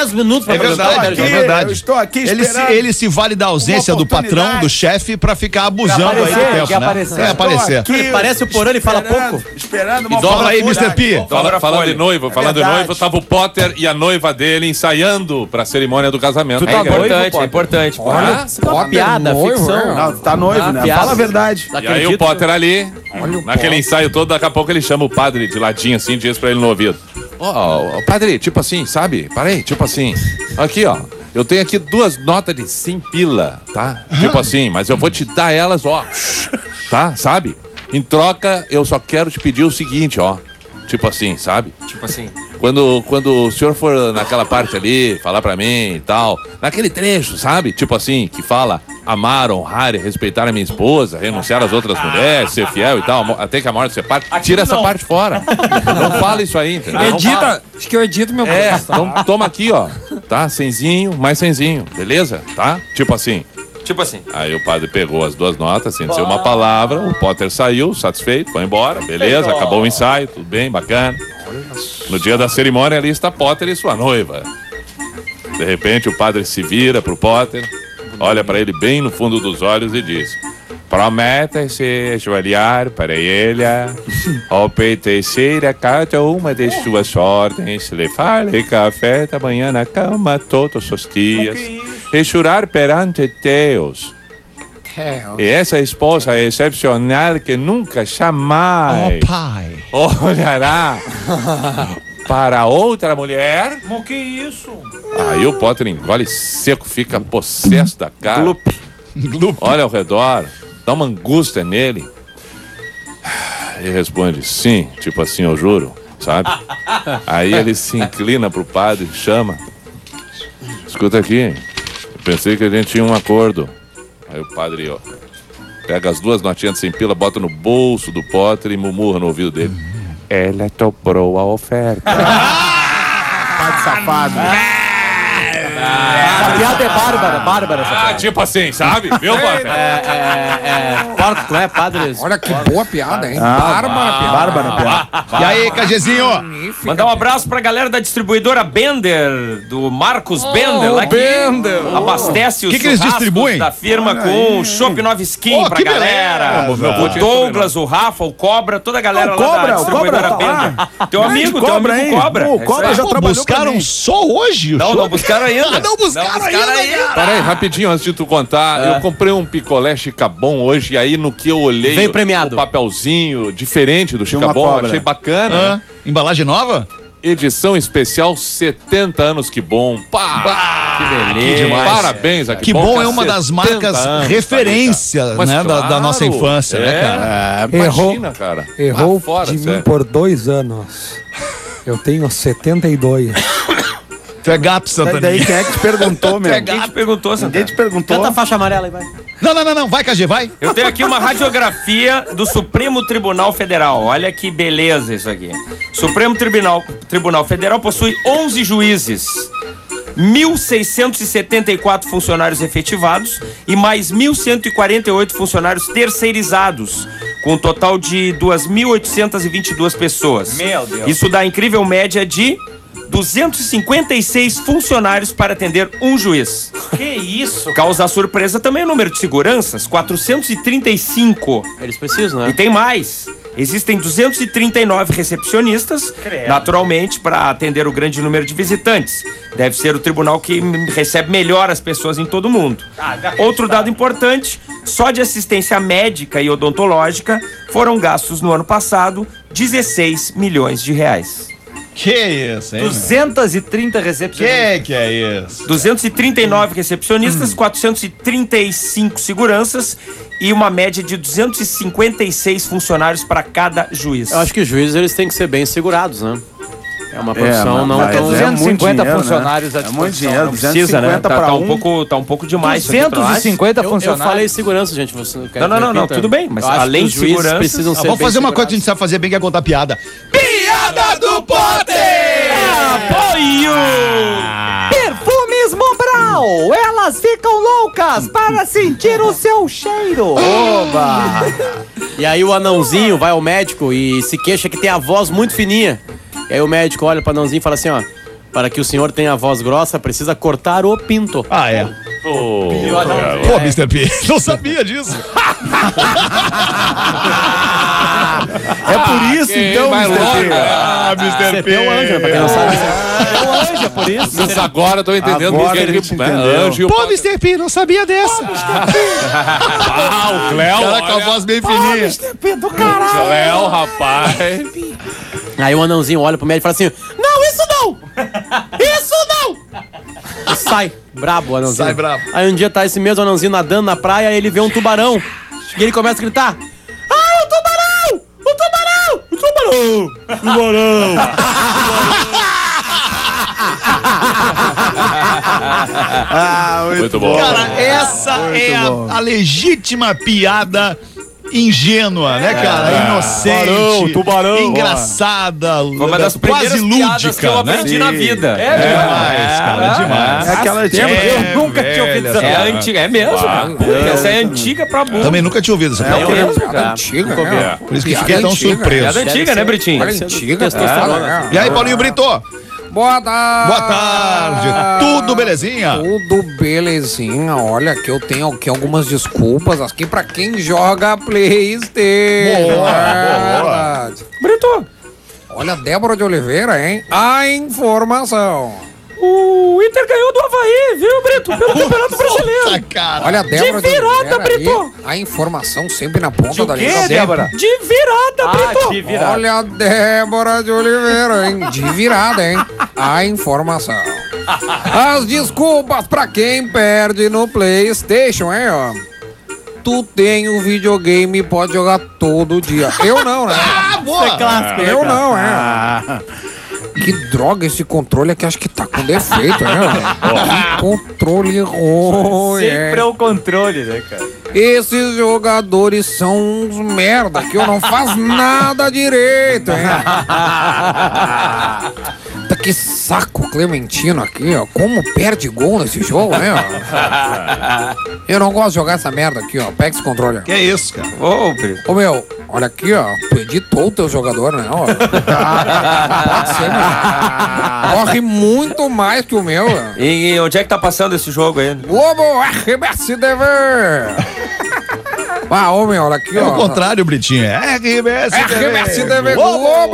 dez minutos pra É verdade, apresentar o é Rogério. verdade. Eu estou aqui Ele se, esperando. ele se vale da ausência Uma do patrão, oportunidade. do chefe, pra ficar abusando Quer aí do aparecer, tempo, quer né? aparecer. Quer aparecer. Aqui, Ele parece o Porã, ele fala esperando, pouco. Esperando uma Fala aí, mister P. Fala- Dobra a falando folha. de noivo, falando de verdade. noivo, tava o Potter e a noiva dele ensaiando pra cerimônia do casamento. É Aí, cara, importante, é importante. pô. Ah, Isso é uma piada, noivo, ficção. é. Não, tá noivo, Ah, né? piada. Fala a verdade. E aí Acredito, o Potter né? ali, naquele ensaio todo, daqui a pouco ele chama o padre de ladinho assim, diz pra ele no ouvido. Ó, ó, padre, tipo assim, sabe? Parei, tipo assim. Aqui, ó. Eu tenho aqui duas notas de cem pila, tá? Tipo assim, mas eu vou te dar elas, ó. Tá? Sabe? Em troca, eu só quero te pedir o seguinte, ó. Tipo assim, sabe? Tipo assim. Quando, quando o senhor for naquela parte ali, falar pra mim e tal, naquele trecho, sabe? Tipo assim, que fala amar, honrar e respeitar a minha esposa, renunciar às outras mulheres, ser fiel e tal, até que a morte separe. Tira essa parte fora. Não fala isso aí, entendeu? Não fala. Edita, acho que eu edito meu É, podcast. então toma aqui, ó. Tá? Cenzinho, mais cenzinho, beleza? Tá? Tipo assim. Tipo assim. Aí o padre pegou as duas notas, sem dizer uma palavra, o Potter saiu, satisfeito, foi embora, beleza, acabou o ensaio, tudo bem, bacana. No dia da cerimônia ali está Potter e sua noiva. De repente o padre se vira pro Potter, olha para ele bem no fundo dos olhos e diz: prometa-se ajoelhar para ele, obedecer a cada uma de suas ordens, levar-lhe café da manhã na cama todos os dias e jurar perante Deus. É, E essa esposa excepcional que nunca jamais Oh, pai. olhará para outra mulher. Mas que isso? Aí o Potter engole seco, fica possesso da cara. Olha ao redor, dá uma angústia nele. Ele responde, sim, tipo assim, eu juro, sabe? Aí ele se inclina pro padre, chama. Escuta aqui, eu pensei que a gente tinha um acordo. Aí o padre, ó, pega as duas notinhas de cem pila, bota no bolso do Potter e murmura no ouvido dele. Ela toprou a oferta. Padre safado. A piada é bárbara, bárbara essa Ah, piada. tipo assim, sabe? Viu, Potter? É, é, é, porco, não é, padre? olha que boa piada, hein? Ah, Bárbara piada. Bárbara, piada. E aí, Cagezinho? Mandar um abraço pra galera da distribuidora Bender, do Marcos Bender, lá que Bender. abastece os Que que eles churrascos distribuem? da firma com Chopp Nova Skin Oh, pra que galera. beleza. O Douglas, o Rafa, o Cobra, toda a galera Ah, o lá Cobra, da o distribuidora Cobra tá Bender. Teu amigo, teu Cobra, amigo hein? Cobra. Pô, o É isso Cobra aí. já Pô, trabalhou pra buscaram mim. só hoje? o Não, show? não buscaram ainda. Ah, não buscaram ainda, Para aí, rapidinho, antes de tu contar, eu comprei um picolé Chicabon hoje, e aí no que eu olhei Veio o- premiado. o papelzinho diferente do Tinha uma Chicabon, cobra. achei bacana. Ah, né? embalagem nova? Edição especial setenta anos, que bom. Pá! Que beleza. demais. Parabéns, aqui. Que bom, é uma das marcas referência, tá Mas né, da, da claro, nossa infância, é. né, cara? É, Errou. imagina, cara. Errou Lá fora, de mim sério. por dois anos. Eu tenho setenta e dois. Tu é gato, Daí, Santana. daí quem é que te perguntou, meu? Quem te perguntou, Ninguém Santana? te perguntou. Canta a faixa amarela aí, vai. Não, não, não, não. Vai, Cagê, vai. Eu tenho aqui uma radiografia do Supremo Tribunal Federal. Olha que beleza isso aqui. Supremo Tribunal, Tribunal Federal possui onze juízes, mil seiscentos e setenta e quatro funcionários efetivados e mais mil cento e quarenta e oito funcionários terceirizados, com um total de duas mil oitocentos e vinte e duas pessoas. Meu Deus. Isso dá incrível média de duzentos e cinquenta e seis funcionários para atender um juiz. Que isso? Causa surpresa também o número de seguranças, quatrocentos e trinta e cinco. Eles precisam, E né? tem mais. Existem duzentos e trinta e nove recepcionistas, Credo. naturalmente, para atender o grande número de visitantes. Deve ser o tribunal que m- recebe melhor as pessoas em todo o mundo. Ah, já Outro está. dado importante, só de assistência médica e odontológica foram gastos no ano passado dezesseis milhões de reais. Que isso, hein? duzentos e trinta recepcionistas. Que que é isso? duzentos e trinta e nove recepcionistas, quatrocentos e trinta e cinco seguranças e uma média de duzentos e cinquenta e seis funcionários para cada juiz. Eu acho que os juízes eles têm que ser bem segurados, né? É uma profissão mas- não mas tão... é duzentos e cinquenta muito dinheiro, funcionários né? à É muito disposição. dinheiro, Não duzentos e Precisa, né? cinquenta Tá, pra tá um um. pouco, tá um pouco demais. isso aqui, tu não duzentos e acha? cinquenta Eu, eu funcionários. falei segurança, gente. Você quer Não, não, que eu não, não, repita? tudo bem, mas Eu acho além que os de juízes segurança- precisam Ah, ser vamos bem fazer uma coisa que a gente segurados. sabe fazer bem, que é contar piada. Piada do Potter! Apoio! Perfumes Mobral, elas ficam loucas para sentir o seu cheiro. Oba! E aí o anãozinho vai ao médico e se queixa que tem a voz muito fininha. E aí o médico olha pro anãozinho e fala assim, ó... Para que o senhor tenha a voz grossa, precisa cortar o pinto. Ah, é. Pô, Pô, mister P, não sabia disso. É por isso, então, vai mister logo, P. Ah, mister P. É o Anja, pra quem não sabe. É o Anja, por isso. Mas agora eu tô entendendo Agora que a gente né, entendeu. Anjo e o Pô, mister P, não sabia dessa. Ah, o Cléo, Cara com a olha. voz bem fininha. Cléo, rapaz. Aí o anãozinho olha pro médico e fala assim: não, isso não! Isso não! E sai, brabo o anãozinho. Sai brabo. Aí um dia tá esse mesmo anãozinho nadando na praia e ele vê um tubarão. E ele começa a gritar: ah, o tubarão! O tubarão! O tubarão! Tubarão! Ah, muito, Muito bom. bom. Cara, essa é a, a legítima piada ingênua, né, cara? Inocente, Tubarão, tubarão. engraçada, Foi uma das quase primeiras piadas lúdica, que eu né? aprendi na vida. É demais, cara, é demais. É aquela de... É, Eu nunca tinha ouvido velha, essa. É cara. antiga, é mesmo, cara. Essa é antiga pra burro. Também nunca tinha ouvido essa É piada. mesmo, Piada cara. antiga, Nunca ouvi. né? Por isso que Piada fiquei tão antiga. surpreso. Piada antiga, né, Britinho? Piada antiga. Testosterona. E aí, Paulinho Brito? Boa tarde. Boa tarde. Tudo belezinha? Tudo belezinha. Olha, que eu tenho aqui algumas desculpas aqui pra quem joga PlayStation. Boa, É boa. verdade. Brito, Olha, Débora de Oliveira, hein? A informação. o Inter ganhou do Avaí, viu, Brito? Pelo Campeonato Brasileiro. Puta, cara. Olha, Débora De virada, Oliveira aí, Brito. a informação sempre na ponta da quê, língua. Débora? De virada, Brito. de virada. Olha a Débora de Oliveira, hein? De virada, hein? A informação. As desculpas pra quem perde no PlayStation, hein, ó? Tu tem o videogame e pode jogar todo dia. Eu não, né? Ah, boa. Clássico, né, Eu cara? não, é. Que droga esse controle aqui, acho que tá com defeito, né? Que controle ruim, é. Sempre é o controle, né, cara? Esses jogadores são uns merda, que eu não faço nada direito, hein? Tá que saco Clementino aqui, ó. Como perde gol nesse jogo, né? ó? Eu não gosto de jogar essa merda aqui, ó. Pega esse controle. ó. Que é isso, cara? Ô, Brito. Ô, meu, olha aqui, ó. Tu editou o teu jogador, né? Ó. Pode ser, meu. Corre muito mais que o meu, ó. E, e onde é que tá passando esse jogo aí? Globo R B S T V! Ah, ô, meu, olha aqui, É ó. o contrário, Britinho. É R B S T V. R B S T V Globo. Globo!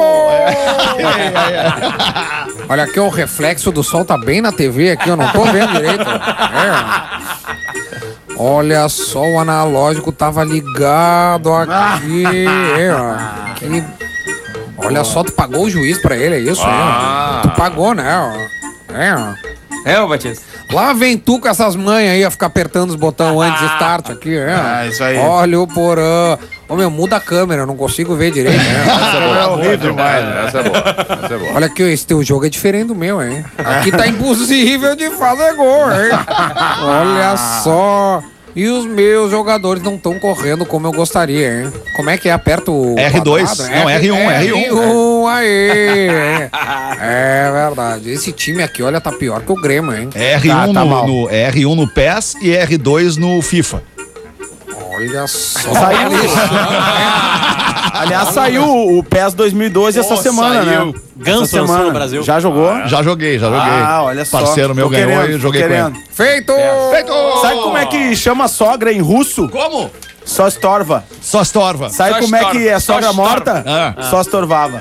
Olha aqui, o reflexo do sol tá bem na T V aqui, eu não tô vendo direito. É. Olha só, o analógico tava ligado aqui. É, ó. Que... Olha só, tu pagou o juiz pra ele, é isso? Ah. É, ó. Tu pagou, né? ó. É, ó. É, ô Batista. Lá vem tu com essas manhas aí a ficar apertando os botões antes de start aqui, é. Ah, isso aí. Olha o porã. Ô, meu, muda a câmera, eu não consigo ver direito, né? Essa é boa. É horrível demais, né? Essa é boa. Essa é boa. Olha aqui, esse teu jogo é diferente do meu, hein? Aqui tá impossível de fazer gol, hein? Olha só. E os meus jogadores não estão correndo como eu gostaria, hein? Como é que é? Aperta o R dois. quadrado? Não, R um, R um. R um, aí. É verdade. Esse time aqui, olha, tá pior que o Grêmio, hein? R um Tá, tá no, mal. no- R um no P E S e R dois no FIFA. Olha só. Saiu. Aliás, saiu o P E S dois mil e doze essa Pô, semana, saiu. né? Ganso Essa semana. lançou no Brasil. Já jogou? Já joguei, já joguei. Ah, olha só. Parceiro meu Tô ganhou querendo, e eu tô joguei com querendo. ele. Feito! Feito! Sabe como é que chama sogra em russo? Como? Só estorva. Só estorva. Sabe Só como é que é estorva. sogra Só morta? Ah. Só estorvava.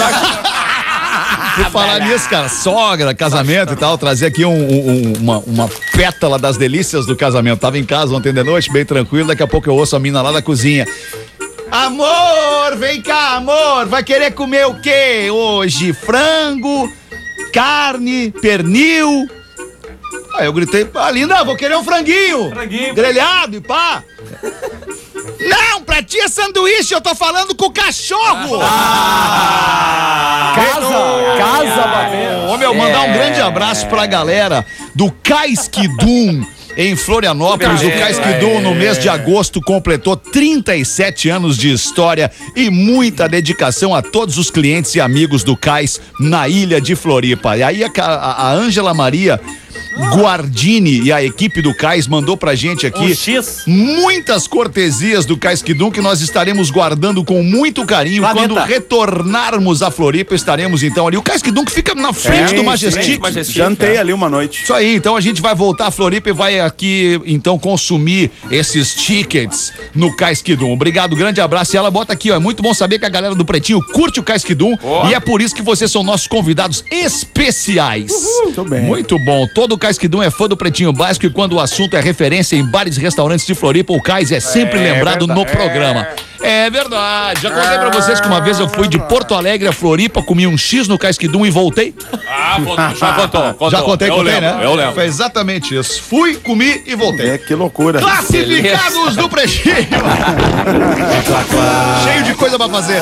Por falar nisso, cara, sogra, casamento e tal, trazer aqui um- um- uma, uma pétala das delícias do casamento. Tava em casa ontem de noite, bem tranquilo, daqui a pouco eu ouço a mina lá da cozinha. Amor, vem cá, amor, vai querer comer o quê hoje? Frango, carne, pernil? Aí eu gritei, ah, linda, vou querer um franguinho, Franguinho. grelhado e pá. Não, pra ti é sanduíche, eu tô falando com o cachorro. Casa, casa batendo. Ô, meu, mandar um grande abraço pra galera do Caiskidum em Florianópolis. O Caiskidum, no mês de agosto, completou trinta e sete anos de história e muita dedicação a todos os clientes e amigos do Cais na ilha de Floripa. E aí a Ângela Maria Guardini e a equipe do Cais mandou pra gente aqui Um X. muitas cortesias do Cais Quidum que nós estaremos guardando com muito carinho. Planeta. Quando retornarmos a Floripa, estaremos então ali. O Cais Quidum que fica na frente Sim, do sim, Majestic. Majestic. Jantei ali uma noite. Isso aí, então a gente vai voltar a Floripa e vai aqui, então, consumir esses tickets no Cais Quidum. Obrigado, grande abraço. E ela bota aqui, ó, é muito bom saber que a galera do Pretinho curte o Cais Quidum Oh. e é por isso que vocês são nossos convidados especiais. Muito bem. Muito bom. Todo o Cais Quidum é fã do Pretinho Básico e quando o assunto é referência em bares e restaurantes de Floripa, o Cais é sempre lembrado no programa. É verdade. Já contei pra vocês que uma vez eu fui de Porto Alegre a Floripa, comi um X no Cais Quidum e voltei. Ah, já contou, contou. Já contei, eu contei, lembro, né? Eu lembro. Foi exatamente isso. Fui, comi e voltei. É, que loucura. Classificados do Pretinho. Cheio de coisa pra fazer.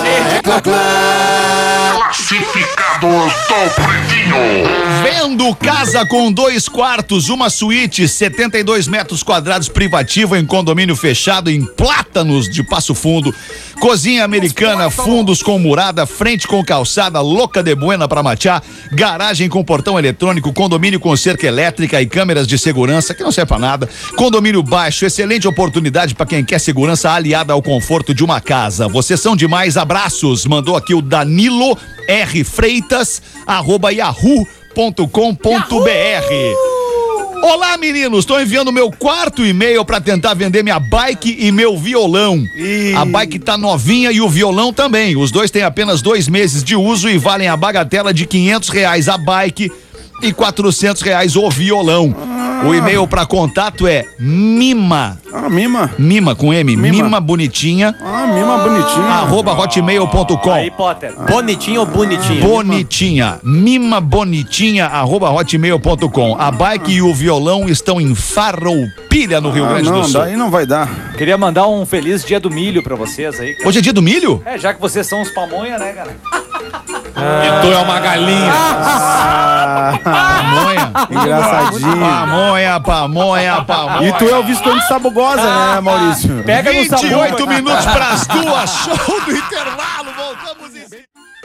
Classificados do Pretinho. Vendo casa com dois quartos, uma suíte, setenta e dois metros quadrados, privativa em condomínio fechado em Plátanos de Passo Fundo. Cozinha americana, fundos com murada, frente com calçada, louca de buena pra machar, garagem com portão eletrônico, condomínio com cerca elétrica e câmeras de segurança, que não serve pra nada. Condomínio baixo, excelente oportunidade pra quem quer segurança aliada ao conforto de uma casa. Vocês são demais, abraços. Mandou aqui o Danilo R. Freitas, arroba yahoo ponto com ponto br. Olá, meninos, estou enviando meu quarto e-mail para tentar vender minha bike e meu violão. Ih. A bike tá novinha e o violão também. Os dois têm apenas dois meses de uso e valem a bagatela de quinhentos reais a bike e quatrocentos reais o violão. O e-mail para contato é mima, Ah, mima. mima com M, mima, Mima. bonitinha, Ah, mima bonitinha. arroba hotmail ponto com. Aí, Potter. Bonitinho ou bonitinho? Bonitinha, mima bonitinha, arroba hotmail ponto com. A bike e o violão estão em Farroupilha, no Rio Ah, Grande não, do Sul. daí não vai dar. Queria mandar um feliz dia do milho pra vocês aí. cara. Hoje é dia do milho? É, já que vocês são uns pamonha, né, cara? E tu é uma galinha. Pamonha. Engraçadinho. Pamonha, pamonha, pamonha. E tu é o Visconde Sabugosa, né, Maurício? Pega no vinte e oito sabor. minutos para as duas, show do intervalo, voltamos em...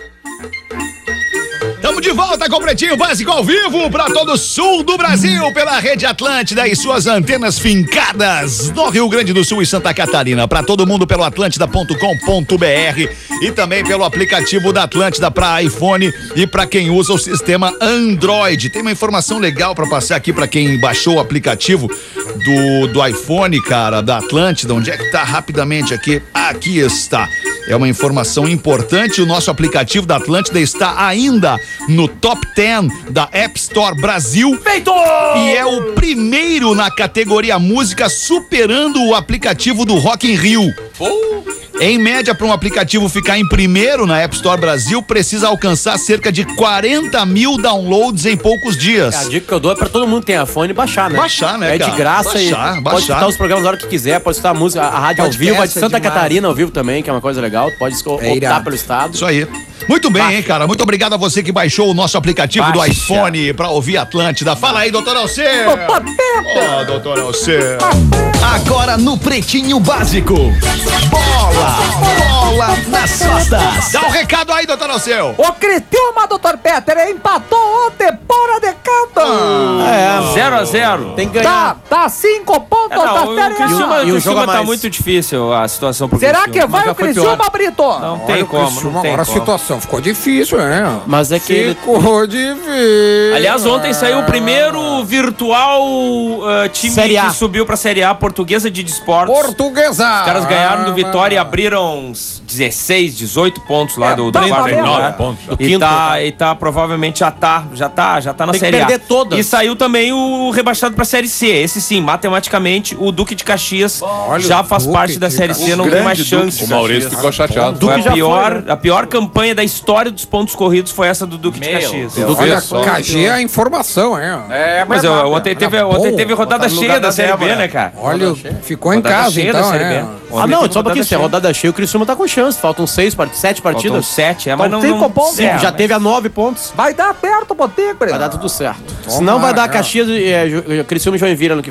Estamos de volta com o Pretinho Básico ao vivo para todo o sul do Brasil pela Rede Atlântida e suas antenas fincadas no Rio Grande do Sul e Santa Catarina. Para todo mundo pelo atlântida ponto com ponto br e também pelo aplicativo da Atlântida para iPhone e para quem usa o sistema Android. Tem uma informação legal para passar aqui para quem baixou o aplicativo do, do iPhone, cara, da Atlântida. Onde é que tá rapidamente aqui? Aqui está. É uma informação importante. O nosso aplicativo da Atlântida está ainda no top dez da App Store Brasil. Feito! E é o primeiro na categoria música, superando o aplicativo do Rock in Rio. Em média, para um aplicativo ficar em primeiro na App Store Brasil, precisa alcançar cerca de quarenta mil downloads em poucos dias. A dica que eu dou é pra todo mundo que tem iPhone baixar, né? Baixar, né, É cara? de graça e Baixar, pode baixar. escutar os programas na hora que quiser, pode escutar a música, a rádio ao Podcast vivo, a de é Santa demais. Catarina ao vivo também, que é uma coisa legal, tu pode esco- É optar irado. pelo estado. Isso aí. Muito bem, hein, cara? Muito obrigado a você que baixou o nosso aplicativo do Baixa. iPhone pra ouvir Atlântida. Fala aí, doutor Alcê. Opa, Pepe! Ó, doutor Alcê. Agora no Pretinho Básico. Bola! Bola nas costas! Dá um recado aí, doutor Alceu. O Criciúma, doutor Peter, empatou ontem fora de canto. É, zero a zero. tem que Tá, ganhar. tá cinco pontos É, não, da o Série Criciúma, A. E o um jogo Criciúma a tá mais. muito difícil a situação pro Será Criciúma. que vai Nunca o foi Criciúma, pior. Brito? Não tem Olha, o como, Criciúma, não tem agora a como. situação ficou difícil, é. Mas é que ele... Ficou difícil. Aliás, ontem saiu o primeiro virtual uh, time Série A. que subiu pra Série A, Portuguesa de Desportos. Portuguesa. Os caras ganharam do Vitória e Ah, abriram uns dezesseis, dezoito pontos lá É, do tá do valendo. Inter, né? pontos. Do E quinto, tá, e tá, provavelmente já tá, já tá, já tá na Tem que Série A. perder todas. E saiu também o rebaixado pra Série C. Esse sim, matematicamente, o Duque de Caxias Olha já o faz Duque parte da de Série C, Caxias. não O tem mais grande Duque chance. O Maurício ficou chateado. Foi Duque a já pior, foi, né? a pior campanha da história dos pontos corridos foi essa do Duque de Caxias. Deus. Olha, só. K G é a informação, é. É, mas eu, ontem, teve, Era ontem bom. teve rodada Botar no cheia lugar da da Série B, Débora. né, cara? Olha, ficou em Rodada casa, cheia da então, Série B. é. Ontem Ah, não, teve só um pouquinho, se a cheia. rodada cheia, o Criciúma tá com chance. Faltam seis, part- sete Faltam partidas. sete, é, mas não... cinco não pontos. é, Já mas- teve a nove pontos. Vai dar perto, Botinho, Vai Brito. dar tudo certo. Tomara, Senão vai dar é. Caxias e é, Ju- Criciúma e Joinville ano que vem.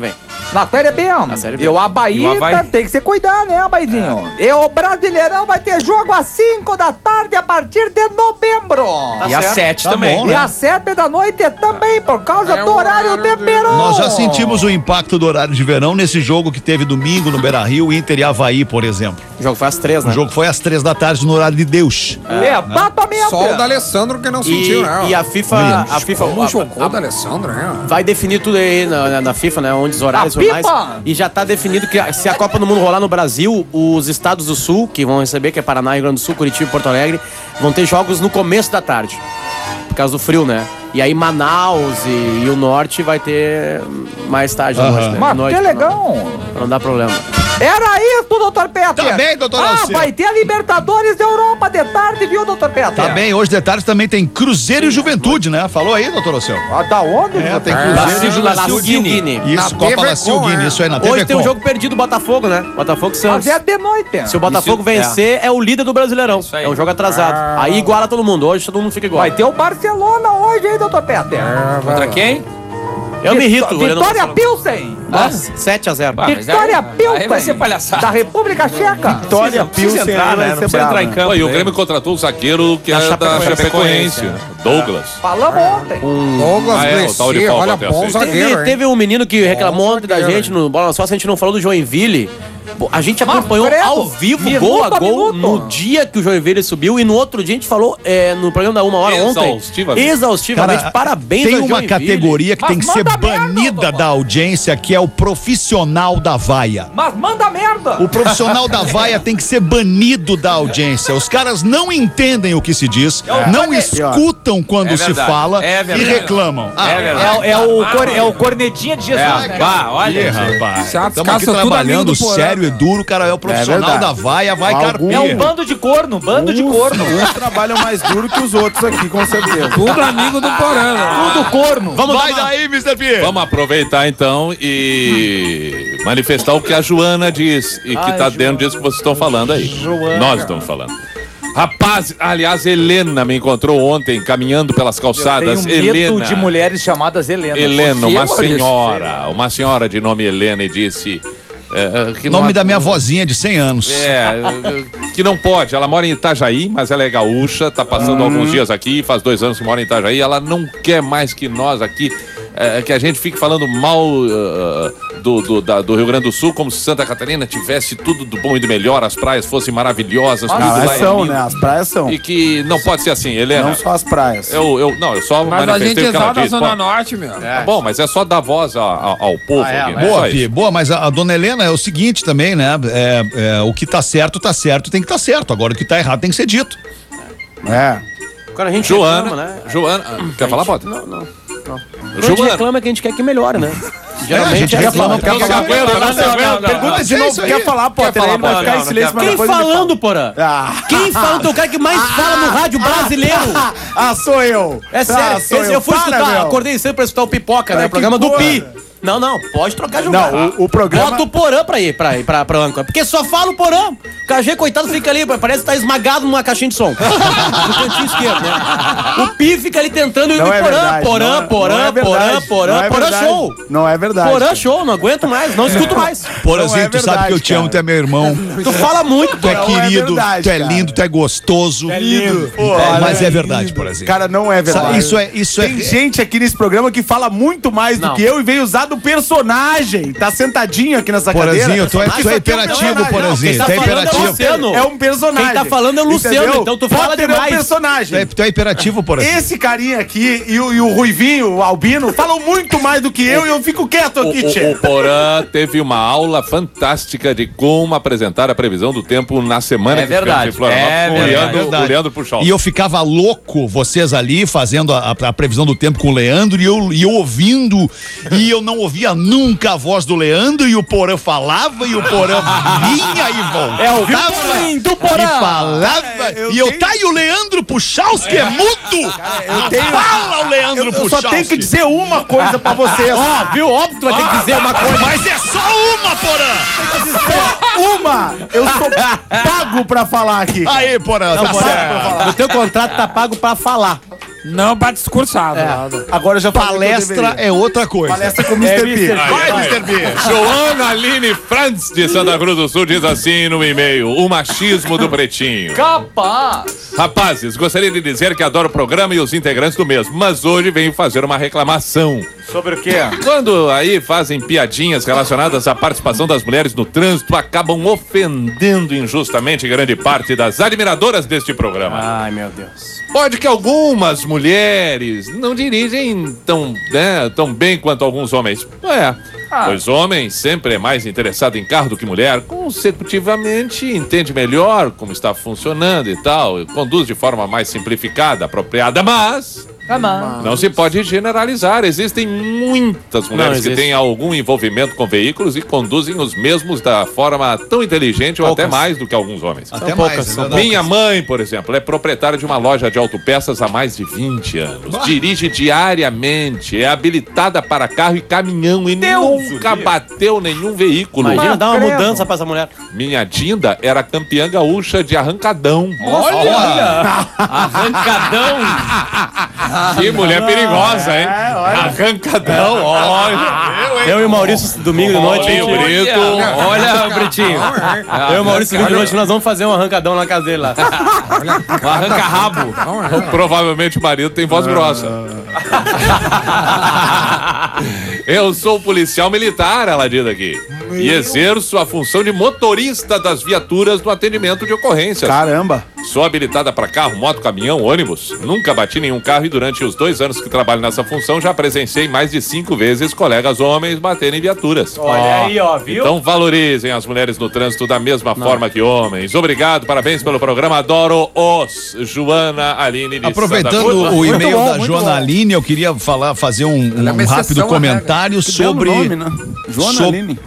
Na Série B. Na Série B. E o Avaí, E o Avaí? tá- tem que se cuidar, né, Abaizinho? E o Brasileirão vai ter jogo às cinco da tarde a partir de novembro. E às sete Tá também. bom, E né? às sete da noite também, por causa É do o horário horário de de- verão. Nós já sentimos o impacto do horário de verão nesse jogo que teve domingo no Beira-Rio, Inter e Avaí, por exemplo. O jogo foi às três, O né? jogo foi às três da tarde no horário de Deus. Exatamente. Só o D'Alessandro que não E, sentiu, né? e a FIFA, a FIFA Como a- jogou a- o D'Alessandro, né? vai definir tudo aí na, na- na FIFA, né? Onde os horários A e tudo mais. FIFA! E já tá definido que se a Copa do Mundo rolar no Brasil, os estados do Sul, que vão receber, que é Paraná, Rio Grande do Sul, Curitiba e Porto Alegre, vão ter jogos no começo da tarde. Por causa do frio, né? E aí Manaus e, e o Norte vai ter mais tarde da noite, né? Mas De noite, que pra legal. Não, pra não dar problema. Era isso, doutor Peter. Tá bem, doutor Ah, Alceu. vai ter a Libertadores da Europa de tarde, viu, doutor Peter? Tá bem, hoje de tarde também tem Cruzeiro e Juventude, né? Falou aí, doutor Ocel? Ah, da onde? É, tem É. Cruzeiro e Lacio Juventude. Guine. Isso, Na Copa T V Lacio Com, Guine, é. isso aí na T V Hoje tem um Com. jogo perdido do Botafogo, né? Botafogo e Santos. Mas é de noite. Se o Botafogo Isso- vencer, é. o líder do Brasileirão. Isso aí. É um jogo atrasado. Aí iguala todo mundo. Hoje todo mundo fica igual. Vai ter o Barcelona hoje, hein, doutor Peter? Contra quem? Eu me irrito. olhando Vitória o Pilsen. Nossa, sete a zero. Ah, mas Vitória aí- Pilsen. aí vai ser palhaçada. Da República Checa. Vitória Não precisa Pilsen entrar, aí vai né? Não ser precisa brabo, entrar em né? campo. Pô, e o né? Grêmio contratou um zagueiro que Da é da Chapecoense. Chapecoense, né? Douglas. Falamos ontem. Douglas Ah, é, o tal de Glessia, pau olha, bateu bom assim. zagueiro, Teve, hein? teve um menino que reclamou ontem da zagueiro, gente no Bola nas Costas, a gente não falou do Joinville. Pô, a gente acompanhou credo, ao vivo, minuto gol a a gol, minuto. no dia que o Joinville subiu e no outro dia a gente falou é, no programa da Uma Hora ontem. Exaustivamente. Exaustivamente. Cara, Parabéns tem ao uma Joinville. categoria que Mas tem que ser manda merda, banida doutor. da audiência, que é o profissional da vaia. Mas manda merda. O profissional da vaia tem que ser banido da audiência. Os caras não entendem o que se diz, não escutam quando É se verdade, fala é e verdade. reclamam. Ah, É verdade. É, é o, cor- é o cornetinha de Jesus, É, né? bah, olha. Ih, rapaz. Se a Estamos aqui descasca tudo amigo trabalhando do Porã, sério e cara. duro, cara. É o profissional verdade. da vaia, vai Algum- carpir. É um bando de corno, bando de corno. Uns trabalham mais duro que os outros aqui, com certeza. Tudo amigo do Porã, né? Tudo corno. Vamos Vai dar uma- daí, mister P. Vamos aproveitar então e manifestar o que a Joana diz e que tá dentro disso que vocês estão falando aí. Nós estamos falando. Rapaz, aliás, Helena me encontrou ontem caminhando pelas calçadas. Tenho medo Helena. de mulheres chamadas Helena. Helena, Por quê, uma Maurício? senhora, uma senhora de nome Helena e disse é, que Nome não- da minha vozinha de cem anos. É, que não pode. Ela mora em Itajaí, mas ela é gaúcha, tá passando alguns dias aqui, faz dois anos que mora em Itajaí. Ela não quer mais que nós aqui, é, que a gente fique falando mal uh, do, do, da- do Rio Grande do Sul, como se Santa Catarina tivesse tudo do bom e do melhor, as praias fossem maravilhosas, tudo Ah, lá elas é são, lindo. né? As praias são. E que não pode ser assim, Helena. Não só as praias. Eu, eu, não, eu só Mas a gente manifestei o que ela exalta a disse. Zona Pô, Norte, meu. tá bom, mas é só dar voz a- a- ao povo. Ah, é, aqui, mas- né? Boa, Só isso. Pi, boa, mas a, a dona Helena é o seguinte também, né? É, é, o que tá certo, tá certo, tem que tá certo. Agora o que tá errado tem que ser dito. É. Agora a gente Joana, reclama, né? Joana, quer falar, Potter? Não, não. não. A gente Joana. reclama que a gente quer que melhore, né? a gente reclama, quer quer falar. falar. Pergunta Mas de é novo. isso aí. Quer falar, Potter? Ele vai Não, ficar não, em não silêncio, quer mas Quem depois ele falando, fala. Porã? Ah. Quem falando? Tu é o cara que mais fala no rádio brasileiro. Ah, sou eu. É sério, Ah, sou esse- eu fui Para, escutar, meu. acordei cedo pra escutar o Pipoca, né? Ai, O programa que do porra. Pi. Não, não, pode trocar de lugar. Não, o, o programa... Bota o Porã pra ir, pra ir, pra, pra âncora. Porque só fala o Porã. O K G, coitado, fica ali, parece que tá esmagado numa caixinha de som. No cantinho esquerdo, né? O Pi fica ali tentando ir Não no é Porã, verdade, Porã, não é- Porã, não é Porã, verdade, Porã, não é Porã verdade. show. Não é verdade. Porã show, não aguento mais, não escuto mais. Porazinho, Não é tu sabe que eu te verdade, amo, tu é meu irmão. Tu fala muito, Tu é Porã. Não é querido, verdade, tu é cara. lindo, tu é gostoso. É lindo. Pô, mas olha, é verdade, Porazinho. Cara, não é verdade. Isso é- isso é- Tem gente aqui nesse programa que fala muito mais do Não. que eu e veio usar do personagem. Tá sentadinho aqui nessa Porazinho, cadeira. tu é, tu Isso é aqui um imperativo, personagem. Porazinho. quem tá Tu é falando é o imperativo. Luciano. É um personagem. Quem tá falando é o Luciano, Entendeu? então tu fala Potter é demais. um personagem. Tu é, tu é imperativo, Porazinho. Esse carinha aqui e o, e o Ruivinho, o Albino, falam muito mais do que eu e eu fico quieto O, aqui, o, tchê. o Porã teve uma aula fantástica de como apresentar a previsão do tempo na semana É que ficamos verdade, em Florianópolis é com o verdade. Leandro, o Leandro Puxal. E eu ficava louco, vocês ali, fazendo a, a previsão do tempo com o Leandro, e eu, e eu ouvindo, e eu não ouvia nunca a voz do Leandro, e o Porã falava, e o Porã vinha e voltava. É o Vim do Porã. E falava, É, eu e eu, tenho- tá, e o Leandro Puchalski é, mudo! eu tenho- Fala o Leandro Eu, eu Puchalski! só tenho que dizer uma coisa pra vocês. Ó, viu? Óbvio que tu vai ter que dizer uma coisa. Mas é só uma, Porã! Uma! Eu sou pago pra falar aqui. Aí, Porã, tá Porã, certo. no teu contrato tá pago pra falar. Não pra discursar. É. Agora eu já falei que eu Palestra deveria. é outra coisa. Palestra com o mister P. Vai, mister P. Joana Aline Franz, de Santa Cruz do Sul, diz assim no e-mail: o machismo do Pretinho. Capaz! Rapazes, gostaria de dizer que adoro o programa e os integrantes do mesmo, mas hoje venho fazer uma reclamação. Sobre o quê? Quando aí fazem piadinhas relacionadas à participação das mulheres no trânsito, acabam ofendendo injustamente grande parte das admiradoras deste programa. Ai, meu Deus. Pode que algumas mulheres não dirigem tão, né, tão bem quanto alguns homens. É, pois homem sempre é mais interessado em carro do que mulher. Consecutivamente entende melhor como está funcionando e tal. Conduz de forma mais simplificada, apropriada, mas... não se pode generalizar. Existem muitas mulheres que têm algum envolvimento com veículos e conduzem os mesmos da forma tão inteligente ou até mais do que alguns homens. Até poucas, mais. são é verdade. Minha mãe, por exemplo, é proprietária de uma loja de autopeças há mais de vinte anos. Dirige diariamente, é habilitada para carro e caminhão e nunca bateu nenhum veículo. Imagina dar uma credo. mudança pra essa mulher. Minha Dinda era campeã gaúcha de arrancadão. Arrancadão. Que mulher perigosa, hein? Arrancadão, olha. Eu e o Maurício, domingo de noite. Paulinho Brito. Olha, Britinho. Eu e o Maurício, domingo de noite, nós vamos fazer um arrancadão na casa dele lá. Um arranca-rabo. Provavelmente o marido tem voz grossa. Eu sou policial militar, ela diz aqui. E exerço a função de motorista das viaturas no atendimento de ocorrências. Caramba. Sou habilitada para carro, moto, caminhão, ônibus. Nunca bati nenhum carro e durante os dois anos que trabalho nessa função já presenciei mais de cinco vezes colegas homens baterem viaturas. Olha aí, ó, viu? Então valorizem as mulheres no trânsito da mesma forma que homens. Obrigado, parabéns pelo programa. Adoro os. Joana Aline de Aproveitando Santa Cruz. o e-mail bom, da muito Joana bom. Aline, eu queria falar, fazer um, Ela é uma um rápido exceção à comentário sobre Belo nome, né? Joana So- Aline.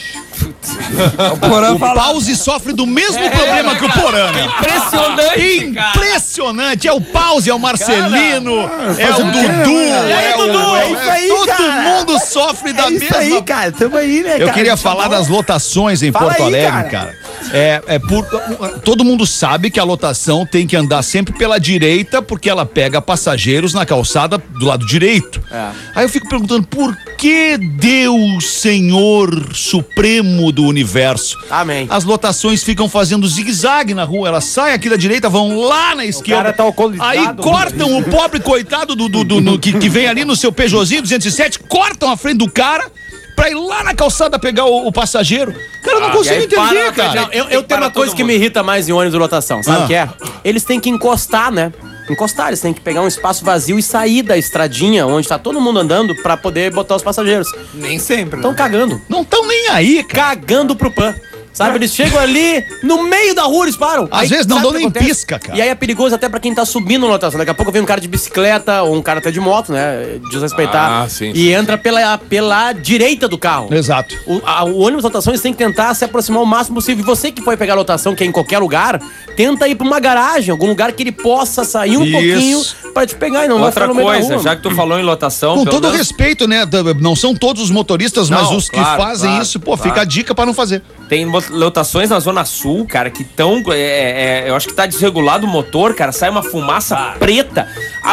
O Porã o fala. Pause sofre do mesmo problema que o Porã. né? Impressionante, cara. Impressionante, é o Pause, é o Marcelino, é o Dudu, é o É isso aí, todo cara. mundo sofre da É isso mesma. aí, cara. Tamo aí, né, Eu cara? queria Tá falar bom. das lotações em Fala Porto aí, Alegre, cara. cara. É, é por, todo mundo sabe que a lotação tem que andar sempre pela direita, porque ela pega passageiros na calçada do lado direito. É. Aí eu fico perguntando, por que Deus, Senhor Supremo do Universo, Amém. as lotações ficam fazendo zigue-zague na rua? Elas saem aqui da direita, vão lá na esquerda. cara tá alcoolizado. Aí cortam o pobre coitado do, do, do- no- que, que vem ali no seu Peugeotzinho duzentos e sete, cortam a frente do cara pra ir lá na calçada pegar o, o passageiro. Cara, eu não consigo e aí para entender, na frente, cara. Não, eu, Tem eu que tenho parar uma coisa todo que mundo. me irrita mais em ônibus de lotação, sabe o Ah. que é? Eles têm que encostar, né? Encostar, eles têm que pegar um espaço vazio e sair da estradinha onde tá todo mundo andando pra poder botar os passageiros. Nem sempre. Estão cagando. Não estão nem aí, cara. Cagando pro pan. Sabe, eles chegam ali, no meio da rua eles param. Às vezes não sabe dão o que nem acontece? pisca, cara. E aí é perigoso até pra quem tá subindo na lotação. Daqui a pouco vem um cara de bicicleta ou um cara até de moto, né? Desrespeitar. Ah, sim, e sim, entra pela, pela direita do carro. Exato. O, a- o ônibus de lotação eles têm que tentar se aproximar o máximo possível. E você que foi pegar a lotação, que é em qualquer lugar, tenta ir pra uma garagem, algum lugar que ele possa sair um Isso. pouquinho pra te pegar e não vai Outra ficar no meio da coisa, rua. já que tu falou em lotação, Com pelo todo menos- respeito, né? da- Não são todos os motoristas, mas Não, os que claro, fazem claro, isso, pô, claro. fica a dica pra não fazer. Tem mo- lotações na Zona Sul, cara, que tão. É, é, eu acho que tá desregulado o motor, cara. Sai uma fumaça preta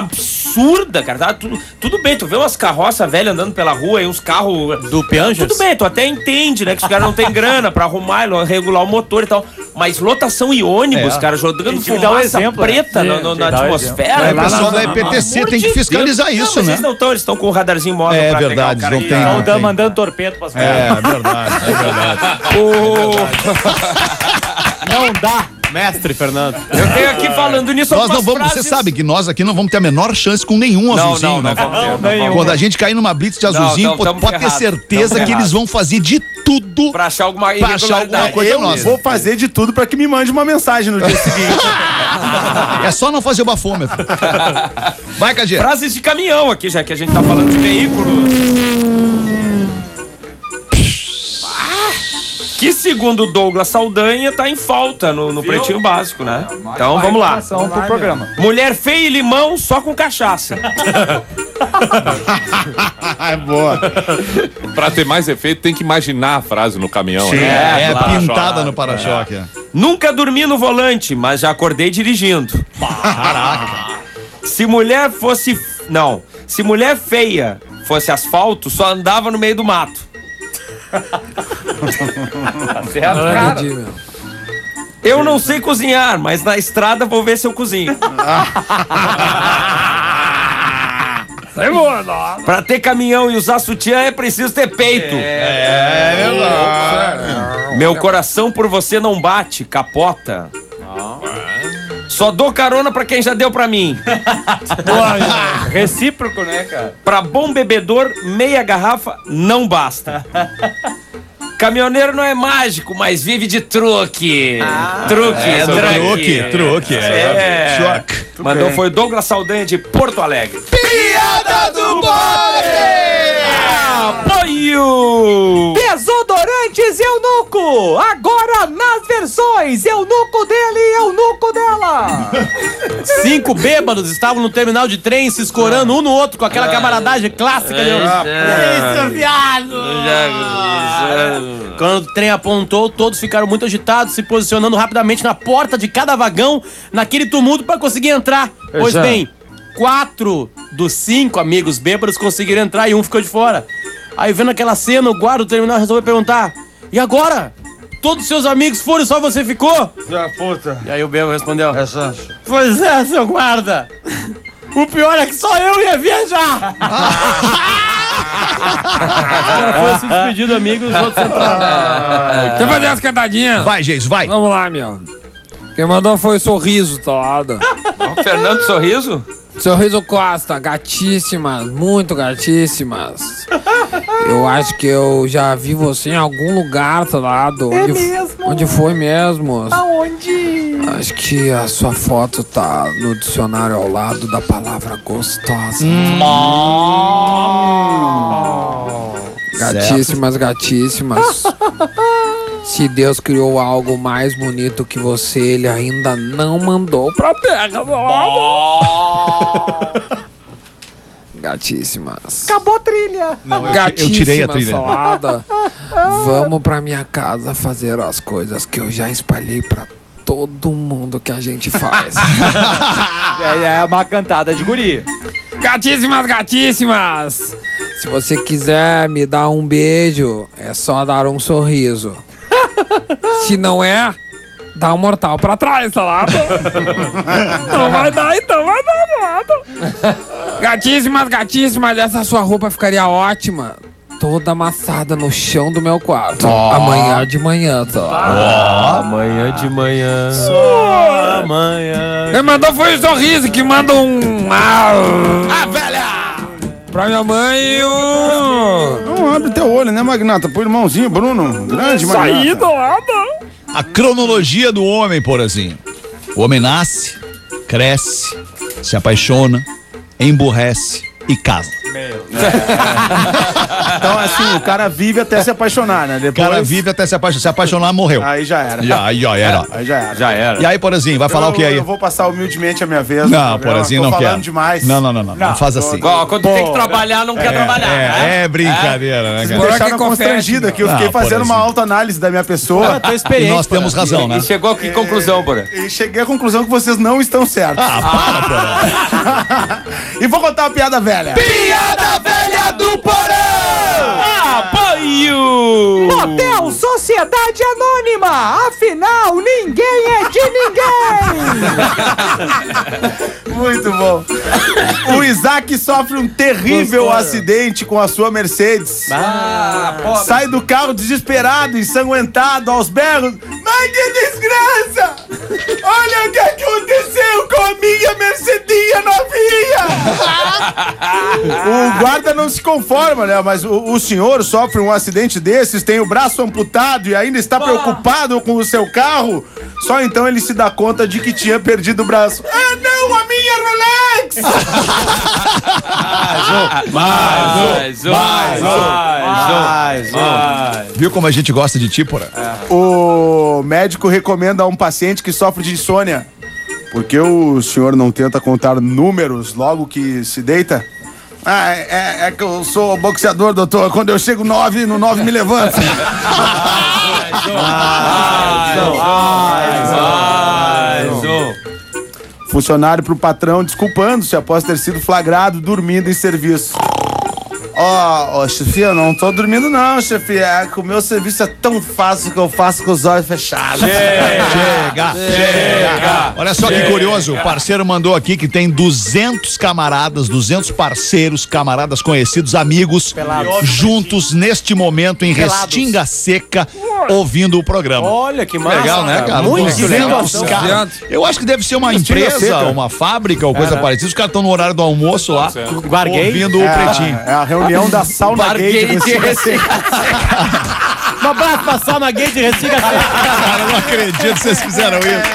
absurda, cara. Tá, tu- tudo bem, tu vê umas carroças velhas andando pela rua e uns carros. Do Piangers? Tudo bem, tu até entende, né? Que os caras não tem grana pra arrumar, regular o motor e tal. Mas lotação e ônibus, É. cara, jogando Tem que dar um fumaça exemplo, né? preta Sim, no- no- tem que na dar um atmosfera. exemplo. É, o cara. pessoal da Pelo E P T C amor tem que de fiscalizar Deus. isso, Não, mas né? Eles não estão, eles estão com o radarzinho móvel É pra pegar verdade, o cara não e- tem- Não não tá tem. mandando torpedo pras É, verdade, é verdade. Não dá. Mestre, Fernando. Eu tenho aqui falando nisso Nós não algumas vamos, você frases- sabe que nós aqui não vamos ter a menor chance com nenhum Não, azulzinho, não, né? não vamos ter, não nenhum. vamos Quando a gente cair numa blitz de azulzinho, não, pô, tamo pode ter ferrado, certeza tamo que eles ferrado. vão fazer de tudo Pra achar alguma pra achar alguma irregularidade. coisa Eu nossa. vou fazer de tudo pra que me mande uma mensagem no dia seguinte. É só não fazer o bafômetro. Vai, Cadê? Frases de caminhão aqui, já que a gente tá falando de veículo. Que segundo Douglas Saldanha tá em falta no, no Pretinho Básico, né? Então vamos lá. Ação pro programa. Mulher feia e limão só com cachaça. É boa. Pra ter mais efeito, tem que imaginar a frase no caminhão. É, né? é claro. pintada no para-choque. é. Nunca dormi no volante, mas já acordei dirigindo. Se mulher fosse... Não. Se mulher feia fosse asfalto, só andava no meio do mato. Tá certo, cara? Entendi, meu. Eu não sei cozinhar, mas na estrada vou ver se eu cozinho. É boa, nossa. Pra ter caminhão e usar sutiã é preciso ter peito. É verdade. Meu coração por você não bate, capota. Só dou carona pra quem já deu pra mim. Recíproco, né, cara? Pra bom bebedor, meia garrafa não basta. Caminhoneiro não é mágico, mas vive de truque. Truque, É, do truque, truque. É. Truque. Mandou foi Douglas Saldanha de Porto Alegre. Piada do Apoio! Desodorantes Eunuco! Agora nas versões Eunuco dele e Eunuco dela! Cinco bêbados estavam no terminal de trem se escorando um no outro com aquela camaradagem clássica de... Isso, viado! Quando o trem apontou, todos ficaram muito agitados, se posicionando rapidamente na porta de cada vagão, naquele tumulto para conseguir entrar. Pois Exato. bem, quatro dos cinco amigos bêbados conseguiram entrar e um ficou de fora. Aí, vendo aquela cena, o guarda do terminal resolveu perguntar: e agora? Todos seus amigos foram e só você ficou? Ah, puta. E aí o bêbado respondeu: É Sancho. pois é, seu guarda. O pior é que só eu ia viajar. Foi se despedido, amigo, os outros entraram. Deixa eu fazer as cantadinhas. Vai, Geiso, vai. Vamos lá, meu. Quem mandou foi Sorriso, Tolada. Fernando Sorriso? Sorriso Costa, gatíssimas, muito gatíssimas. Eu acho que eu já vi você em algum lugar, Tolado. É Onde, mesmo? onde foi mesmo? Aonde? Acho que a sua foto tá no dicionário ao lado da palavra gostosa. Gatíssimas, gatíssimas. Se Deus criou algo mais bonito que você, Ele ainda não mandou pra terra. Gatíssimas. Acabou a trilha! Não, eu, Gatíssima eu tirei a trilha. salada. Vamos pra minha casa fazer as coisas que eu já espalhei pra todo mundo que a gente faz. É, é uma cantada de guri. Gatíssimas, gatíssimas! Se você quiser me dar um beijo, é só dar um sorriso. Se não é, dá um mortal pra trás, salada. Não vai dar, então vai dar, salada. Gatíssimas, gatíssimas, essa sua roupa ficaria ótima. Toda amassada no chão do meu quarto. Oh. Amanhã de manhã, tá? Oh. Amanhã de manhã. Só amanhã. Quem mandou foi o Sorriso, que manda um... Ah, velha! Pra minha mãe e o... Não abre teu olho, né, Magnata? Pro irmãozinho, Bruno. Grande, Magnata. Saído, A cronologia do homem, Porazinho. O homem nasce, cresce, se apaixona, emburrece e casa. Então, assim, o cara vive até se apaixonar, né? O Depois... cara vive até se apaixonar. Se apaixonar, morreu. Aí já era. Já, aí já era. Aí já era. Já era. E aí, Porazinho, vai falar eu, o que aí? Eu vou passar humildemente a minha vez. Não, Porazinho, não Tô quer. falando demais. Não, não, não, não. Não, não faz assim. Ó, quando tem que trabalhar, não quer trabalhar. né? É, é brincadeira, né, Me cara? Bora deixaram que confete, constrangido aqui. Eu meu. fiquei Não, fazendo uma Porazinho. autoanálise da minha pessoa. Eu tô E experiente. nós temos Porã. razão, né? E chegou a que conclusão, Porã? E cheguei à conclusão que vocês não estão certos. Ah, para, Porã. E vou contar uma piada velha. Piada velha do Porã! Apoio! Motel Sociedade Anônima! Afinal, ninguém é de ninguém! Muito bom. O Isaac sofre um terrível acidente com a sua Mercedes. Ah, pobre. Sai do carro desesperado, ensanguentado, aos berros. Mas que desgraça! Olha o que aconteceu com a minha Mercedinha novinha! O guarda não se conforma, né? Mas o, o senhor sofre um acidente desses, tem o braço amputado e ainda está preocupado com o seu carro. Só então ele se dá conta de que tinha perdido o braço. Ah, não, a minha Rolex! Mais um, mais um, mais um. Viu como a gente gosta de ti, Porã? O médico recomenda a um paciente que sofre de insônia. Por que o senhor não tenta contar números logo que se deita? Ah, é, é que eu sou boxeador, doutor. Quando eu chego nove, no nove me levanta. Mais um. Funcionário pro patrão desculpando-se após ter sido flagrado dormindo em serviço. Ó, oh, chefia, eu não tô dormindo não, chefia. É que o meu serviço é tão fácil que eu faço com os olhos fechados. Chega, chega. Olha só que curioso, o parceiro mandou aqui que tem duzentos camaradas, duzentos parceiros, camaradas conhecidos, amigos, Pelados. juntos neste momento em Pelados. Restinga Seca, ouvindo o programa. Olha que massa. Legal, né, cara? Muito duzentos legal. caras. Eu acho que deve ser uma Restinga empresa, Seca. uma fábrica ou coisa parecida. Os caras estão no horário do almoço lá, Barguei. ouvindo o Pretinho. É a reunião da Sauna Gate. Um abraço pra Sauna Gate de Restinga Seca. Cara, eu não acredito que vocês fizeram isso.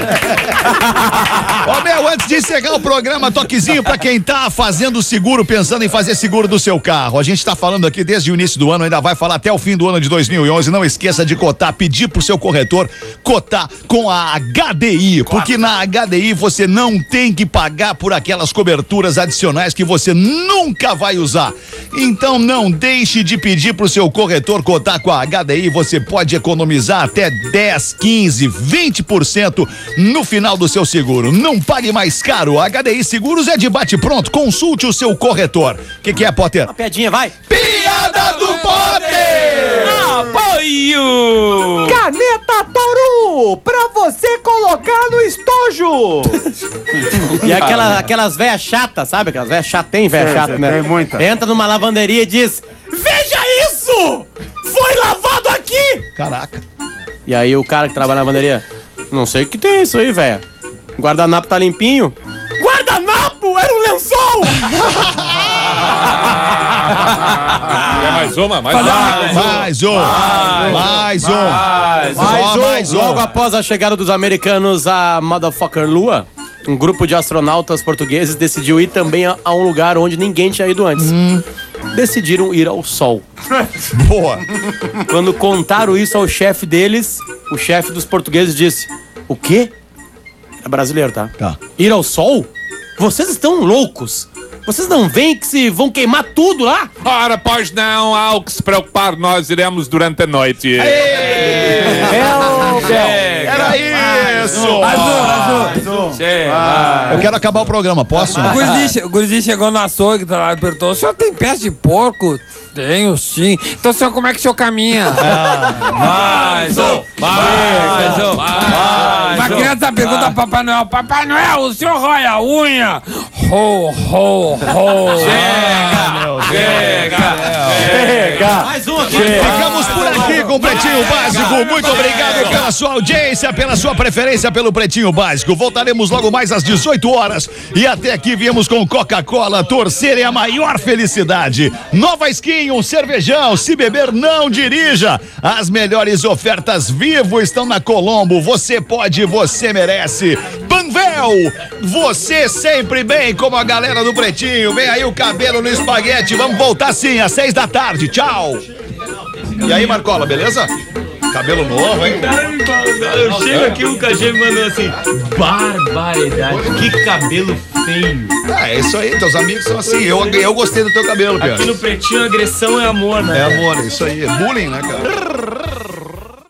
Ó, meu, antes de encerrar o programa, toquezinho pra quem tá fazendo seguro, pensando em fazer seguro do seu carro. A gente tá falando aqui desde o início do ano, ainda vai falar até o fim do ano de dois mil e onze. Não esqueça de cotar, pedir pro seu corretor cotar com a H D I, porque na H D I você não tem que pagar por aquelas coberturas adicionais que você nunca vai usar. Então não deixe de pedir pro seu corretor cotar com a H D I, você pode economizar até dez, quinze, vinte por cento no final do seu seguro. Não pague mais caro. A H D I Seguros é de bate-pronto. Consulte o seu corretor. O que, que é, Potter? Uma piadinha, vai. Piada do Potter! Apoio! Caneta Toru, pra você colocar no estojo. E aquela, aquelas velhas chatas, sabe? Aquelas velhas chatas, tem velha Tem, chata, tem, né? tem muita. Entra numa lavanderia e diz: veja isso! Foi lavado aqui! Caraca. E aí o cara que trabalha na lavanderia: não sei o que tem isso aí, velho. Guardanapo tá limpinho. Guardanapo? Era um lençol! Quer mais uma? Mais uma. Mais um. Mais um. Mais Só um. mais um. Logo após a chegada dos americanos à Motherfucker Lua, um grupo de astronautas portugueses decidiu ir também a, a um lugar onde ninguém tinha ido antes. Decidiram ir ao Sol. Boa. Quando contaram isso ao chefe deles, o chefe dos portugueses disse: o quê? É brasileiro, tá? Tá. Ir ao Sol? Vocês estão loucos? Vocês não veem que se vão queimar tudo lá? Ora, pois não, há o que se preocupar, nós iremos durante a noite. Era isso. Eu quero acabar o programa, posso? O gurizinho, che- o gurizinho chegou no açougue tá lá, e perguntou: o senhor tem pés de porco? Tenho, sim. Então, senhor, como é que o senhor caminha? Mais um! Mais um! Mais Uma um! criança pergunta ao Papai Noel: Papai Noel, o senhor rói a unha? Ho, ho, ho. Mais um aqui. Ficamos por aqui com o Pretinho Básico. Muito obrigado pela sua audiência, pela sua preferência pelo Pretinho Básico. Voltaremos logo mais às dezoito horas. E até aqui viemos com Coca-Cola. Torcer é a maior felicidade. Nova Skin, um cervejão. Se beber, não dirija. As melhores ofertas Vivo estão na Colombo. Você pode, você merece. Panvel, você sempre bem como a galera do Pretinho. Vem aí o cabelo no espaguete. Vamos voltar sim às seis da tarde. Tchau. E aí, Marcola, beleza? Cabelo novo, hein? Eu chego aqui, o Cachê me mandou assim: barbaridade, que cabelo feio. Ah, é isso aí, teus amigos são assim. Eu, eu gostei do teu cabelo, Pedro. Aqui no Pretinho, agressão é amor, né? É amor, é isso aí. É bullying, né, cara?